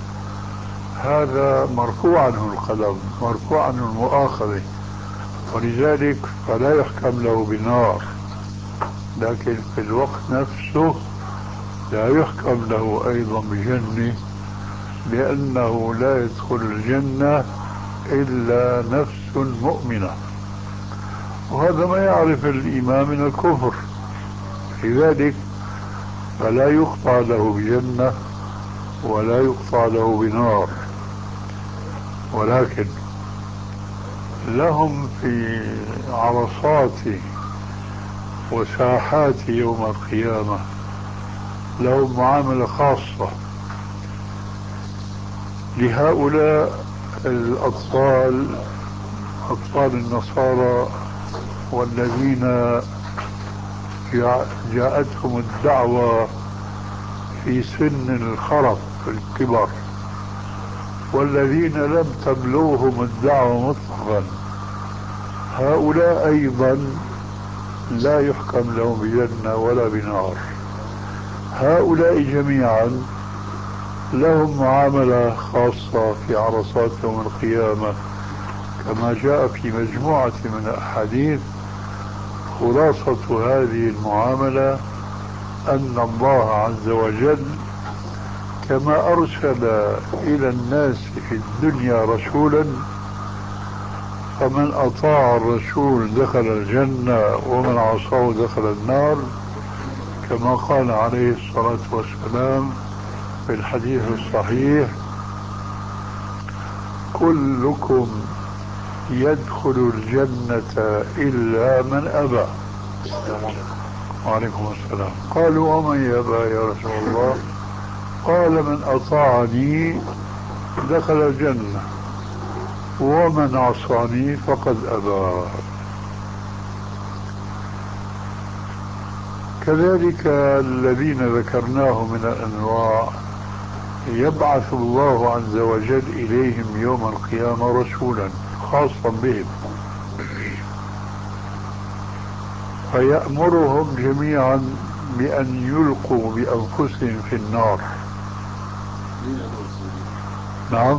هذا مرفوع عنه القلم، مرفوع عنه المؤاخذة، ولذلك فلا يحكم له بالنار. لكن في الوقت نفسه لا يحكم له أيضا بجنة، لأنه لا يدخل الجنة إلا نفس مؤمنة، وهذا ما يعرف الإيمان من الكفر. لذلك فلا يقطع له بجنة ولا يقطع له بنار. ولكن لهم في عرصات وساحات يوم القيامة لهم معاملة خاصة. لهؤلاء الأطفال، أطفال النصارى والذين جاءتهم الدعوة في سن الخرف في الكبر، والذين لم تبلغهم الدعوة مطلقا، هؤلاء أيضا لا يحكم لهم بجنة ولا بنار. هؤلاء جميعا لهم معاملة خاصة في عرصات يوم القيامة كما جاء في مجموعة من الأحاديث. خلاصة هذه المعاملة أن الله عز وجل كما أرسل إلى الناس في الدنيا رسولا، فمن أطاع الرسول دخل الجنة ومن عصاه دخل النار، كما قال عليه الصلاة والسلام في الحديث الصحيح: كلكم يدخل الجنة إلا من أبى. وعليكم السلام. قالوا: ومن يأبى يا رسول الله؟ قال: من أطاعني دخل الجنة ومن عصاني فقد أبى. كذلك الذين ذكرناه من الأنواع يبعث الله عز وجل إليهم يوم القيامة رسولا خاصا بهم، فيأمرهم جميعا بأن يلقوا بأنفسهم في النار. نعم،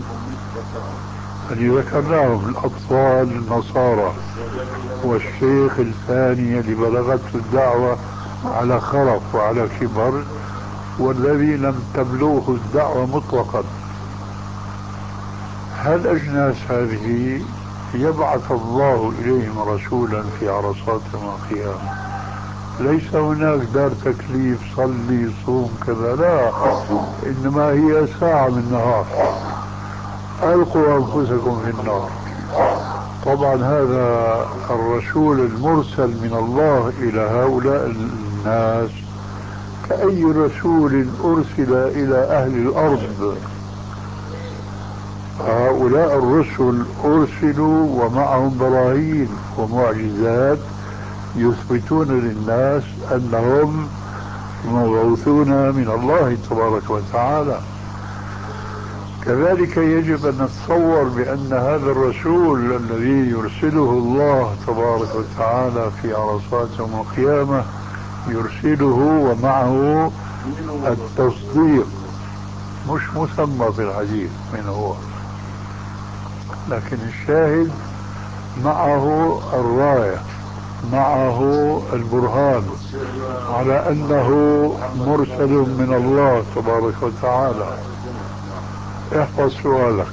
اللي ذكرناهم الأطفال النصارى، والشيخ الثاني اللي بلغته الدعوة على خرف وعلى كبر، والذي لم تبلغه الدعوة مطلقا. هالأجناس هذه يبعث الله إليهم رسولا في عرصات يوم القيامة. ليس هناك دار تكليف صلي صوم كذا، لا، إنما هي ساعة من نهار: ألقوا أنفسكم في النار. طبعا هذا الرسول المرسل من الله إلى هؤلاء الناس كأي رسول أرسل إلى أهل الأرض. هؤلاء الرسل أرسلوا ومعهم براهين ومعجزات يثبتون للناس أنهم مبعوثون من الله تبارك وتعالى. كذلك يجب أن نتصور بأن هذا الرسول الذي يرسله الله تبارك وتعالى في عرصات يوم القيامة يرسله ومعه التصديق، مش مسمى في الحديث من هو، لكن الشاهد معه الراية، معه البرهان على أنه مرسل من الله تبارك وتعالى. احفظ سؤالك.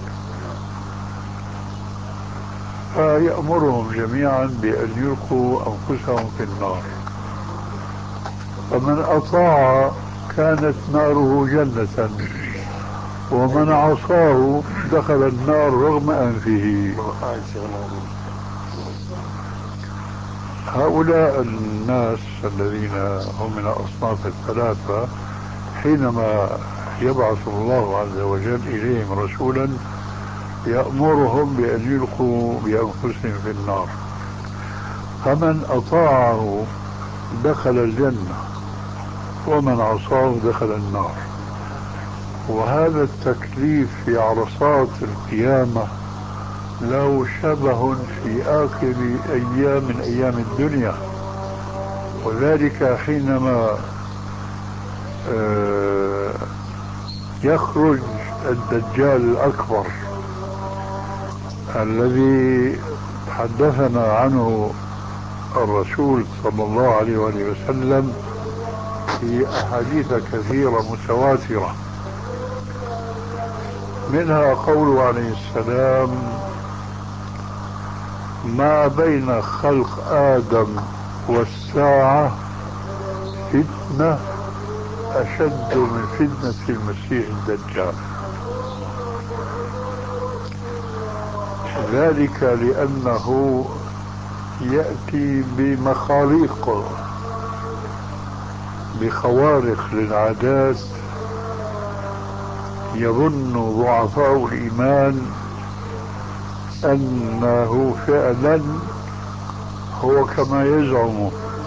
فيأمرهم جميعا بأن يلقوا أنفسهم في النار، فمن أطاع كانت ناره جنة، ومن عصاه دخل النار رغم أنفه. هؤلاء الناس الذين هم من الأصناف الثلاثة حينما يبعث الله عز وجل إليهم رسولا يأمرهم بأن يلقوا بأنفسهم في النار، فمن أطاعه دخل الجنة ومن عصاه دخل النار. وهذا التكليف في عرصات القيامة له شبه في آخر أيام من أيام الدنيا، وذلك حينما يخرج الدجال الأكبر الذي حدثنا عنه الرسول صلى الله عليه وسلم في أحاديث كثيرة متواترة، منها قوله عليه السلام: ما بين خلق آدم والساعة فتنة أشد من فتنة المسيح الدجال. ذلك لأنه يأتي بمخاريق، بخوارق للعادات، يظن ضعفاء الإيمان أنه فعلا هو كما يزعم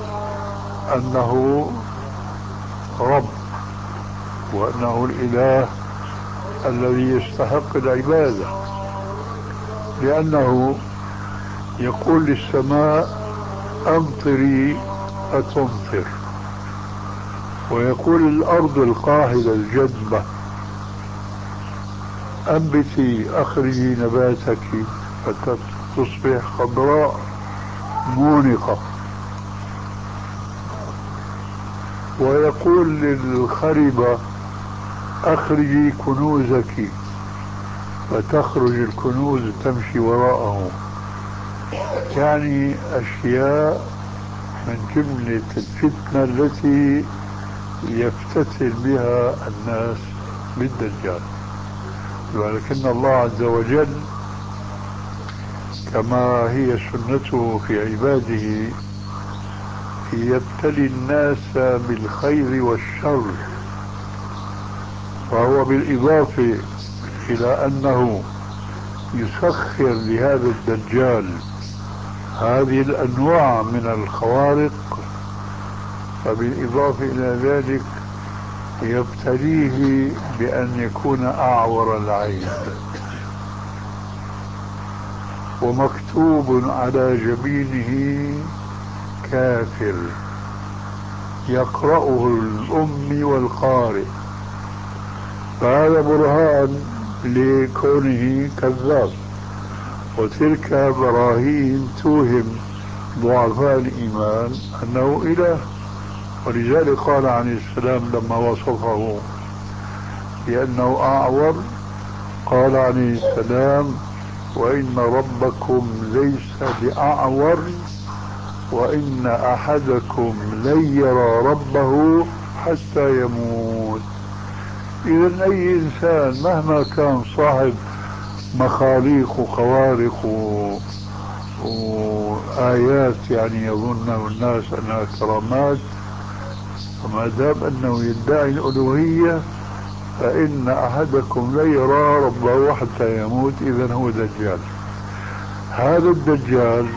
أنه رب وأنه الإله الذي يستحق العبادة، لأنه يقول للسماء أمطري فتمطر، ويقول الأرض القاهرة الجدبة أنبتي أخرجي نباتك فتصبح خضراء مونقة، ويقول للخربة أخرجي كنوزك فتخرج الكنوز تمشي وراءه. يعني أشياء من جملة الفتنة التي يفتتن بها الناس بالدجال. ولكن الله عز وجل كما هي سنته في عباده يبتلي الناس بالخير والشر، فهو بالإضافة إلى أنه يسخر لهذا الدجال هذه الأنواع من الخوارق، فبالإضافة إلى ذلك يبتليه بأن يكون أعور العين، ومكتوب على جبينه كافر يقرأه الأمي والقارئ، فهذا برهان لكونه كذاب. وتلك براهين توهم ضعفاء الإيمان أنه إله. ولذلك قال عليه السلام لما وصفه بأنه أعور قال عليه السلام وإن ربكم ليس بأعور وإن أحدكم لن يرى ربه حتى يموت. إذن أي إنسان مهما كان صاحب مخاليق وخوارق وآيات يعني يظنه الناس أنها كرامات، وما دام أنه يدعي الألوهية فإن أحدكم لا يرى ربه حتى يموت. إذن هو دجال. هذا الدجال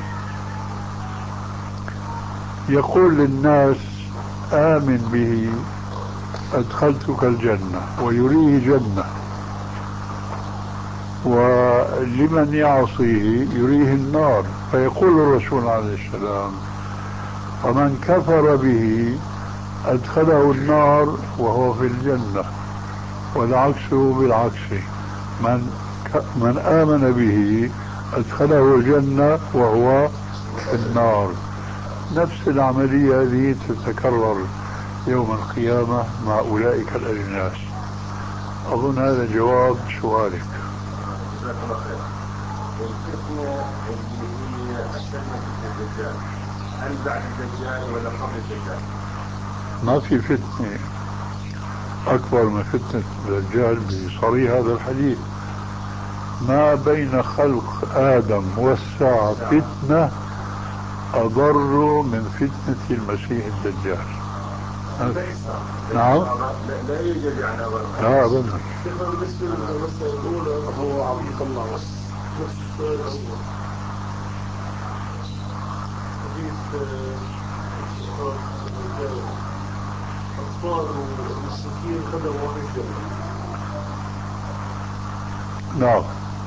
يقول للناس آمن به أدخلتك الجنة، ويريه جنة، ولمن يعصيه يريه النار. فيقول الرسول عليه السلام ومن كفر به أدخله النار وهو في الجنة، والعكس بالعكس، من آمن به أدخله الجنة وهو في النار. نفس العملية هذه تتكرر يوم القيامة مع أولئك الأجناس. أظن هذا جواب سؤالك. جزاك الله خير. والفتنة اللي هي أشد من فتنة الدجال، هل بعد الدجال ولا قبل الدجال؟ ما في فتنة أكبر من فتنة الدجال بصريح هذا الحديث. ما بين خلق آدم والساعة فتنة أضر من فتنة المسيح الدجال. نعم. لا يوجد يعني أضر. لا أبدا. بالنسبة للمسألة الأولى هو عبد الله نفس السؤال الأول. حديث أطفال والمشركين خدموا في الجنة. نعم.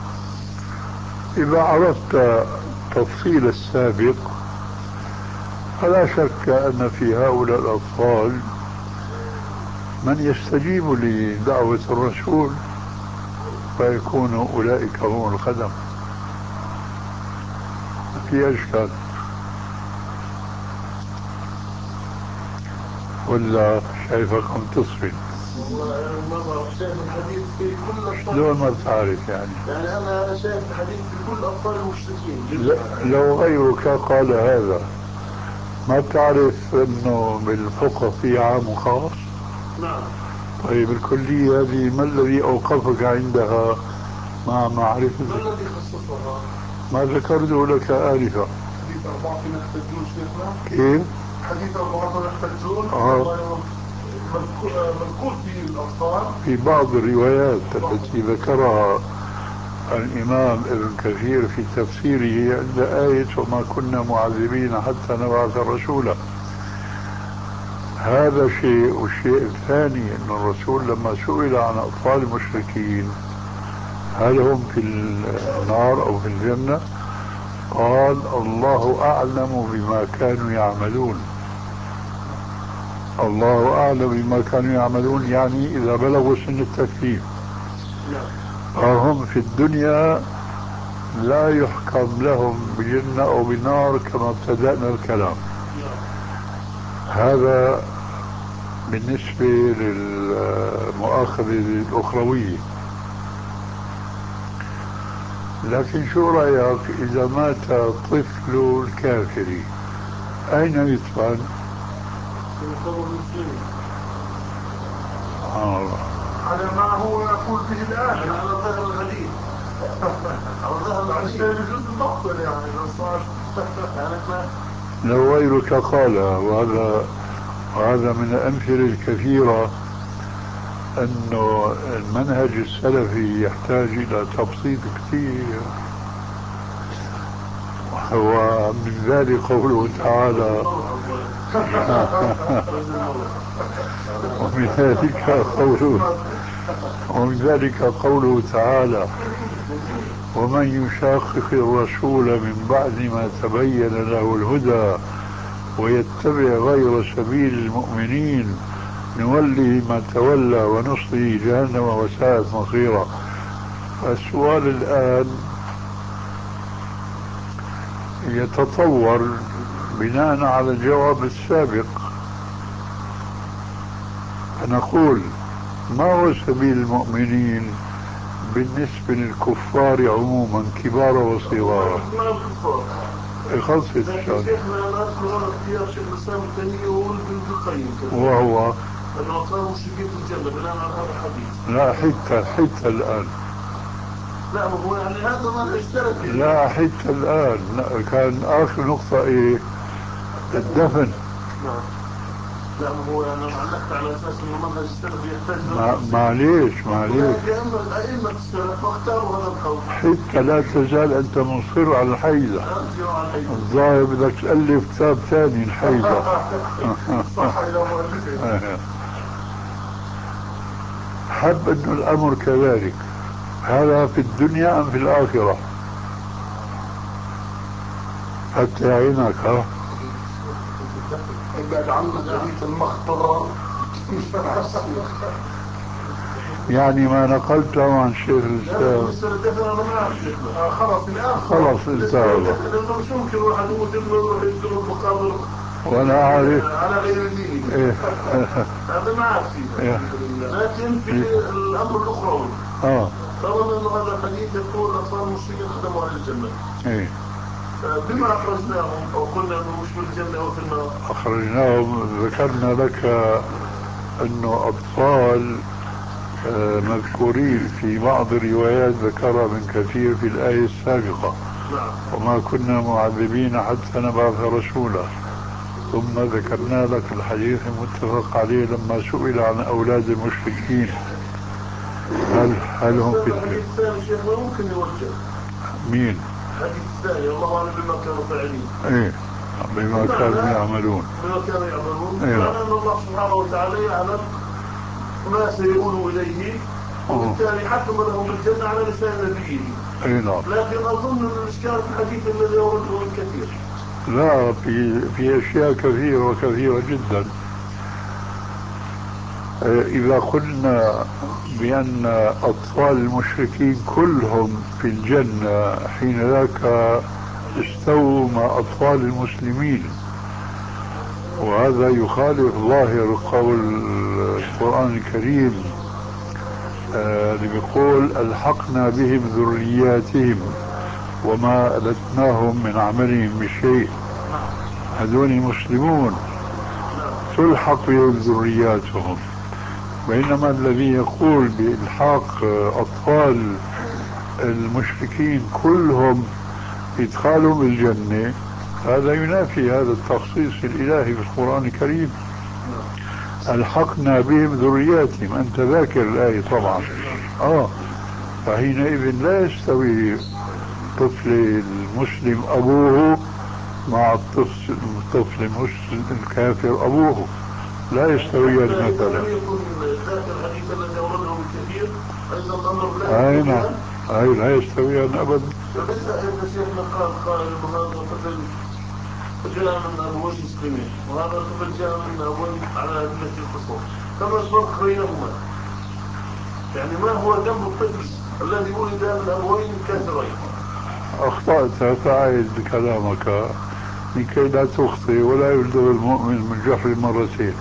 إذا عرفت تفصيل السابق فلا شك أن في هؤلاء الأطفال من يستجيب لدعوة الرسول فيكون أولئك هم الخدم. في أشكال ولا شايفكم تصفي؟ والله أنا ما بعرف، شايف الحديث في كل أطفال. شلون ما بتعرف يعني أنا شايف الحديث في كل أطفال المشركين. لو غيرك قال هذا ما بتعرف انه بالفقه في عام وخاص؟ نعم. طيب الكلية هذه ما الذي اوقفك عندها مع معرفتك؟ ما الذي خصصها؟ ما ذكرته لك آنفا. حديث 4 يحتجون شيخنا؟ كيف؟ حديث 4 يحتجون؟ مذكور في الأطفال. في بعض الروايات التي ذكرها الإمام ابن كثير في تفسيره عند آية وما كنا معذبين حتى نبعث رسولا. هذا شيء. والشيء الثاني أن الرسول لما سئل عن أطفال المشركين هل هم في النار أو في الجنة قال الله أعلم بما كانوا يعملون. الله أعلم بما كانوا يعملون يعني إذا بلغوا سن التكليف. هم في الدنيا لا يحكم لهم بجنة أو بنار كما ابتدأنا الكلام. هذا بالنسبة للمؤاخذة الأخروية. لكن شو رأيك إذا مات طفل الكافر أين يدفن؟ على ما هو يقول به الآن على ظهر الحديث. على ظهر الحديث يجوز المقتل يعني لو صار لو غيرك قال. وهذا من الأمثلة الكثيرة أنه المنهج السلفي يحتاج إلى تبسيط كثير. ومن ذلك قوله تعالى ومن ذلك قوله تعالى ومن يشاقق الرسول من بعد ما تبين له الهدى ويتبع غير سبيل المؤمنين نوله ما تولى ونصله جهنم وساءت مصيرا. فالسؤال الآن يتطور بناء على الجواب السابق، فنقول ما هو سبيل المؤمنين بالنسبة للكفار عموما كبار وصغار؟ خلصت الشيخ وهو لا حتى الآن لا هو يعني هذا ما اشترك لا حتى الآن لا. كان آخر نقطة إيه؟ الدفن. لا هو يعني علقت على أساس إنه منهج السلف يحتاج معليش الأئمة السلف اختاروا هذا القول حتى لا تزال أنت مصر على الحيزة. الظاهر بدك تألف كتاب ثاني الحيزة. صح يا مؤلفين. حب أن الأمر كذلك. هذا في الدنيا أم في الآخرة؟ حتى يعينك. ابعد عنا جريت المخطرة. يعني ما نقلته عن شيخ الإسلام خلاص انتهى. مش ممكن واحد يموت ابنه يدخل المقابر وانا عارف على غير دينه. هذا ما عارف فيه. لكن في الامر الاخروي طالما انه هذا الحديث يقول اطفال المشركين خدموا اهل الجنه. بما اخرجناهم او قلنا انه مش في الجنه او في النار؟ اخرجناهم ذكرنا لك انه اطفال مذكورين في بعض الروايات ذكرها من كثير في الآية السابقة. وما كنا معذبين حتى نبعث رسولا. ثم ذكرنا لك الحديث المتفق عليه لما سئل عن أولاد المشركين هل هم في الحديث الثاني شيخ ممكن يوجه مين؟ الحديث الثاني الله أعلم بما كانوا فاعلين. ايه بما كانوا يعملون. معنى أن الله سبحانه وتعالى يعلم ما سيقولوا إليه وبالتالي حكم لهم بالجنة على لسان نبيه. لكن أظن أن الإشكال في الحديث الذي يورده الكثير. لا في أشياء كثيرة وكثيرة جدا. إذا قلنا بأن أطفال المشركين كلهم في الجنة حين ذاك استووا مع أطفال المسلمين، وهذا يخالف ظاهر قول القرآن الكريم اللي بيقول ألحقنا بهم ذرياتهم وما ألتناهم من عملهم بشيء. هذول المسلمون تلحق بهم ذرياتهم، بينما الذي يقول بإلحاق أطفال المشركين كلهم إدخالهم بالجنة هذا ينافي هذا التخصيص الإلهي في القرآن الكريم. ألحقنا بهم ذرياتهم، أنت ذاكر الآية طبعا. فحينئذ لا يستوي طفل المسلم أبوه مع الطفل المسلم الكافر أبوه، لا يستويان مثلا. أي لا يستويان أبدا. شيخنا قال إنه هذا طفل جاء من أبوين مسلمين وهذا طفل جاء من أبوين على ملة الكفر، فما الفرق بينهما؟ يعني ما هو ذنب الطفل الذي ولد من أبوين كافرين؟ أخطأت، فأعد كلامك لكي لا تخطئ، ولا يلدغ المؤمن من جحر مرتين.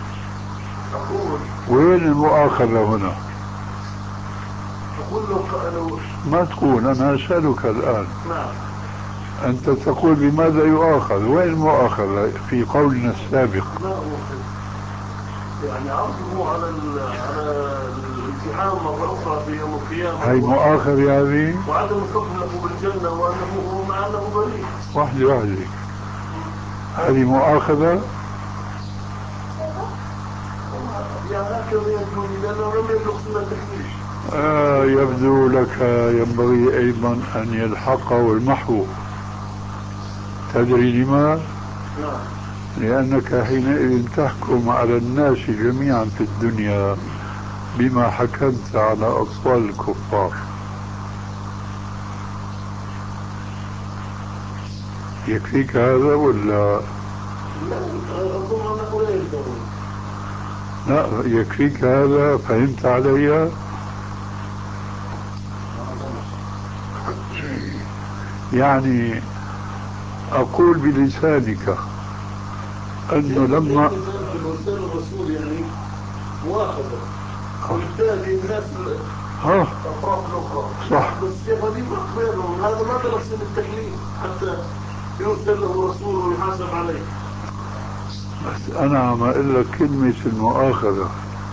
وين المؤاخذة هنا؟ ما تقول، أنا أسألك الآن. أنت تقول بماذا يؤاخذ؟ وين المؤاخذة في قولنا السابق؟ يعني عرضه على الامتحان مرة أخرى في يوم القيامة. هاي مؤاخذة هذه؟ وعدم الحكم له بالجنة وأنه مع أنه بريء. واحدة هذه مؤاخذة؟ يعني هكذا يبدو لي لأنه لم يبلغ سن التكليف. يبدو لك ينبغي أيضا أن يلحقه المحو. تدري لما؟ لأنك حينئذ تحكم على الناس جميعا في الدنيا بما حكمت على أطفال الكفار. يكفيك هذا ولا؟ لا يكفيك هذا، فهمت علي؟ يعني أقول بلسانك أنه لما الرسول يعني مؤاخذة وبالتالي الناس الأفراق الأخرى صح، بس كيف هذه فرق بينهم؟ هذا ما بلغ سن التكليف حتى يرسل له رسول ويحاسب عليه. بس أنا عم أقول لك كلمة المؤاخذة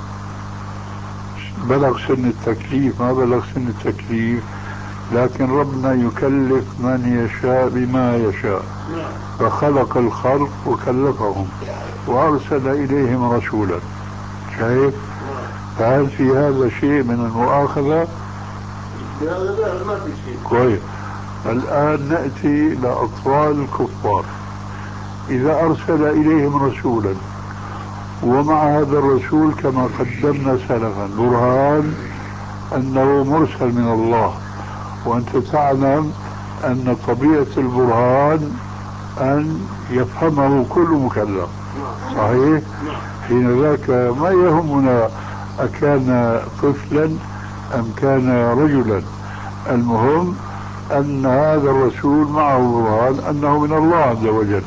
بلغ سن التكليف، ما بلغ سن التكليف، لكن ربنا يكلف من يشاء بما يشاء، فخلق الخلق وكلفهم وأرسل إليهم رسولا. شايف؟ فهل في هذا شيء من المؤاخذة؟ لا ما في شيء. كويس. الآن نأتي لأطفال الكفار. إذا أرسل إليهم رسولا ومع هذا الرسول كما قدمنا سلفا برهان أنه مرسل من الله، وأنت تعلم أن طبيعة البرهان أن يفهمه كل مكلف، صحيح؟ حين ذاك ما يهمنا أكان طفلا أم كان رجلا، المهم أن هذا الرسول معه برهان أنه من الله عز وجل.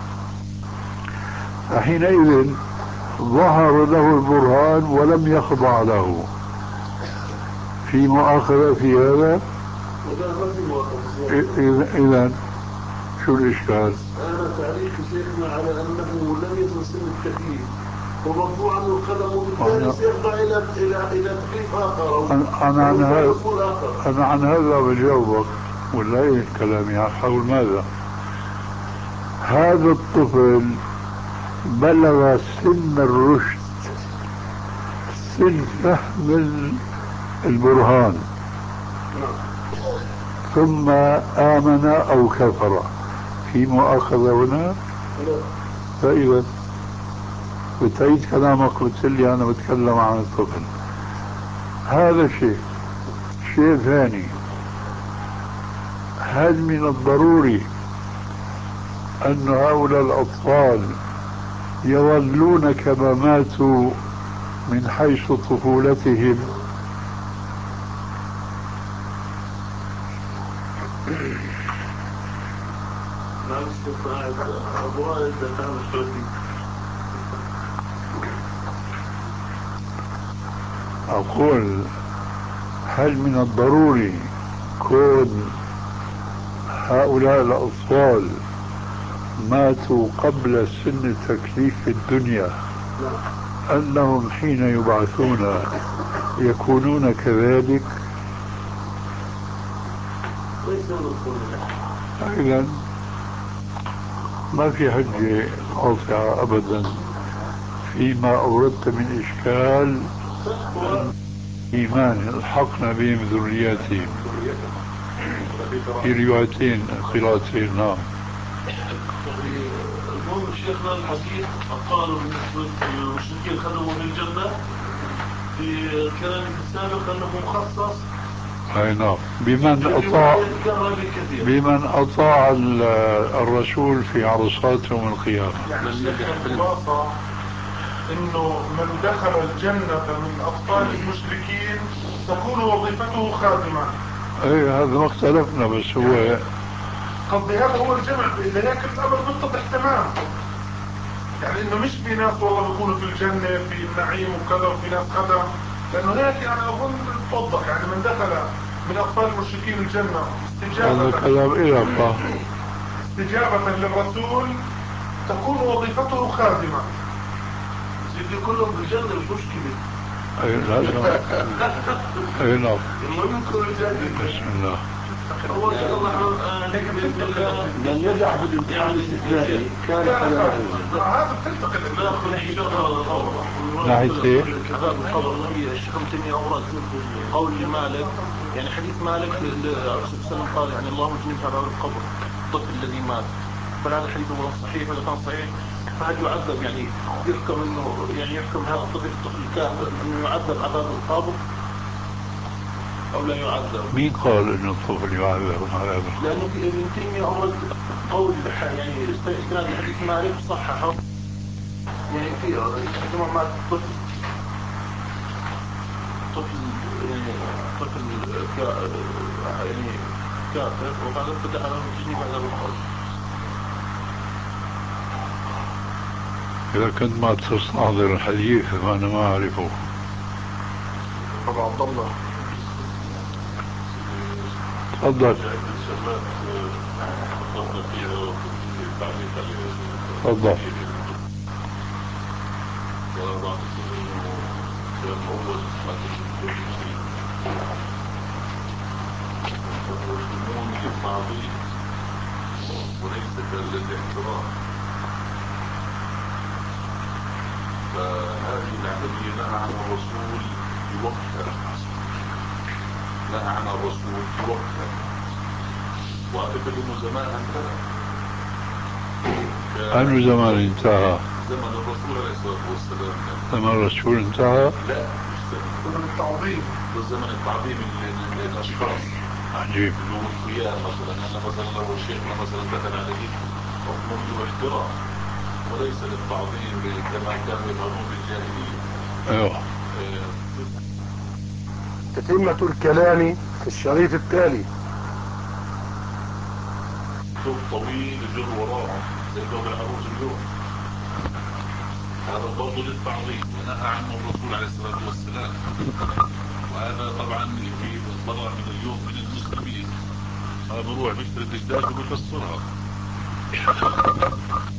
فحينئذ ظهر له البرهان ولم يخضع له، في مؤاخذة في هذا؟ إذن شو الإشكال؟ أنا تعليق شيخنا على أنه لم يصل سن التكليف ومرفوع عنه القلم وبالتالي سيخضع إلى تكليف آخر. أنا عن هذا بجاوبك، ولا إيه كلامي حول ماذا؟ هذا الطفل بلغ سن الرشد، سن فهم البرهان، ثم آمن أو كفر، في مؤاخذة هنا؟ فإذا بتعيد كلامك قلت لي أنا بتكلم عن الطفل. هذا شيء ثاني، هل من الضروري أن هؤلاء الأطفال يظلون كما ماتوا من حيث طفولتهم؟ أقول هل من الضروري كون هؤلاء الأطفال ماتوا قبل سن التكليف في الدنيا أنهم حين يبعثون يكونون كذلك؟ إذن ما في حجة قاطعة أبدا فيما أوردت من إشكال. إيمان الحقنا بهم ذرياتهم في روايتين قراءتين. نعم. المهم شيخنا الحديث قالوا بالنسبة للمشركين خدموا في الجنة، في كلام السابق أنه مخصص. أي نعم. بمن أطاع الرسول في عرصات يوم القيامة. يعني الخلاصة انه من دخل الجنة من اطفال المشركين تكون وظيفته خادمة. اي هذا ما اختلفنا، بس هو قصدي هذا هو الجمع. اذا هيك الامر متضح تمام، يعني انه مش في ناس والله بيكونوا في الجنة في النعيم وكذا وفي ناس خدم، لانه هيك يعني اظن توضح يعني من دخل من اطفال المشركين الجنة استجابة للرسول تكون وظيفته خادمة. سيدي كلهم في الجنة مش مشكلة. اي لازم. اي نعم. المهم يدخلوا الجنة. بسم الله. هو شاء الله من نجح بالامتحان الاستثنائي كان هذا بتنتقل ناخذ ان شاء الله ناحية ايه؟ عذاب القبر. الشيخ ابن تيمية أورد قول مالك، يعني حديث مالك الرسول صلى الله عليه وسلم قال يعني اللهم اجنبها عذاب القبر الطفل الذي مات، فهذا الحديث هو صحيح ولا كان صحيح؟ فهل يعذب يعني يحكم انه يعني يحكم هذا الطفل الكافر انه يعذب عذاب القبر او لا يعذب؟ مين قال انه الطفل يعذب عذاب القبر؟ لانه في ابن تيمية اورد قول يعني اسناد حديث مالك صححه، يعني في عندما مات طفل يعني طفل يعني كافر وقال فتح له تجنيب عذاب القبر. إذا كنت ما تستحضر الحديث فأنا ما أعرفه. أبو عبد الله تفضل. تفضل. وليس كالاحترام، فهذه العملية نهى عن الرسول في وقتها، نهى عن الرسول في وقتها، وأعتقد أنه زمان انتهى. أنه زمان انتهى؟ زمن الرسول عليه الصلاة والسلام. زمن الرسول انتهى؟ لا، زمن التعظيم، زمن التعظيم للأشخاص. عجيب. يوم القيامة مثلا، أنا مثلا لو شيخنا مثلا دخل عليه حكم الاحترام وليس للتعظيم كما كانوا يفعلون بالجاهلية. ايوه. تتمة الكلام في الشريط التالي. صوت طويل يجر وراهم زي دور العروس اليوم، هذا برضه للتعظيم ونهى عنه الرسول عليه الصلاة والسلام، وهذا طبعا في ضرر من اليوم من المسلمين. هذا بروح بيشتري الدجاج وبيكسرها.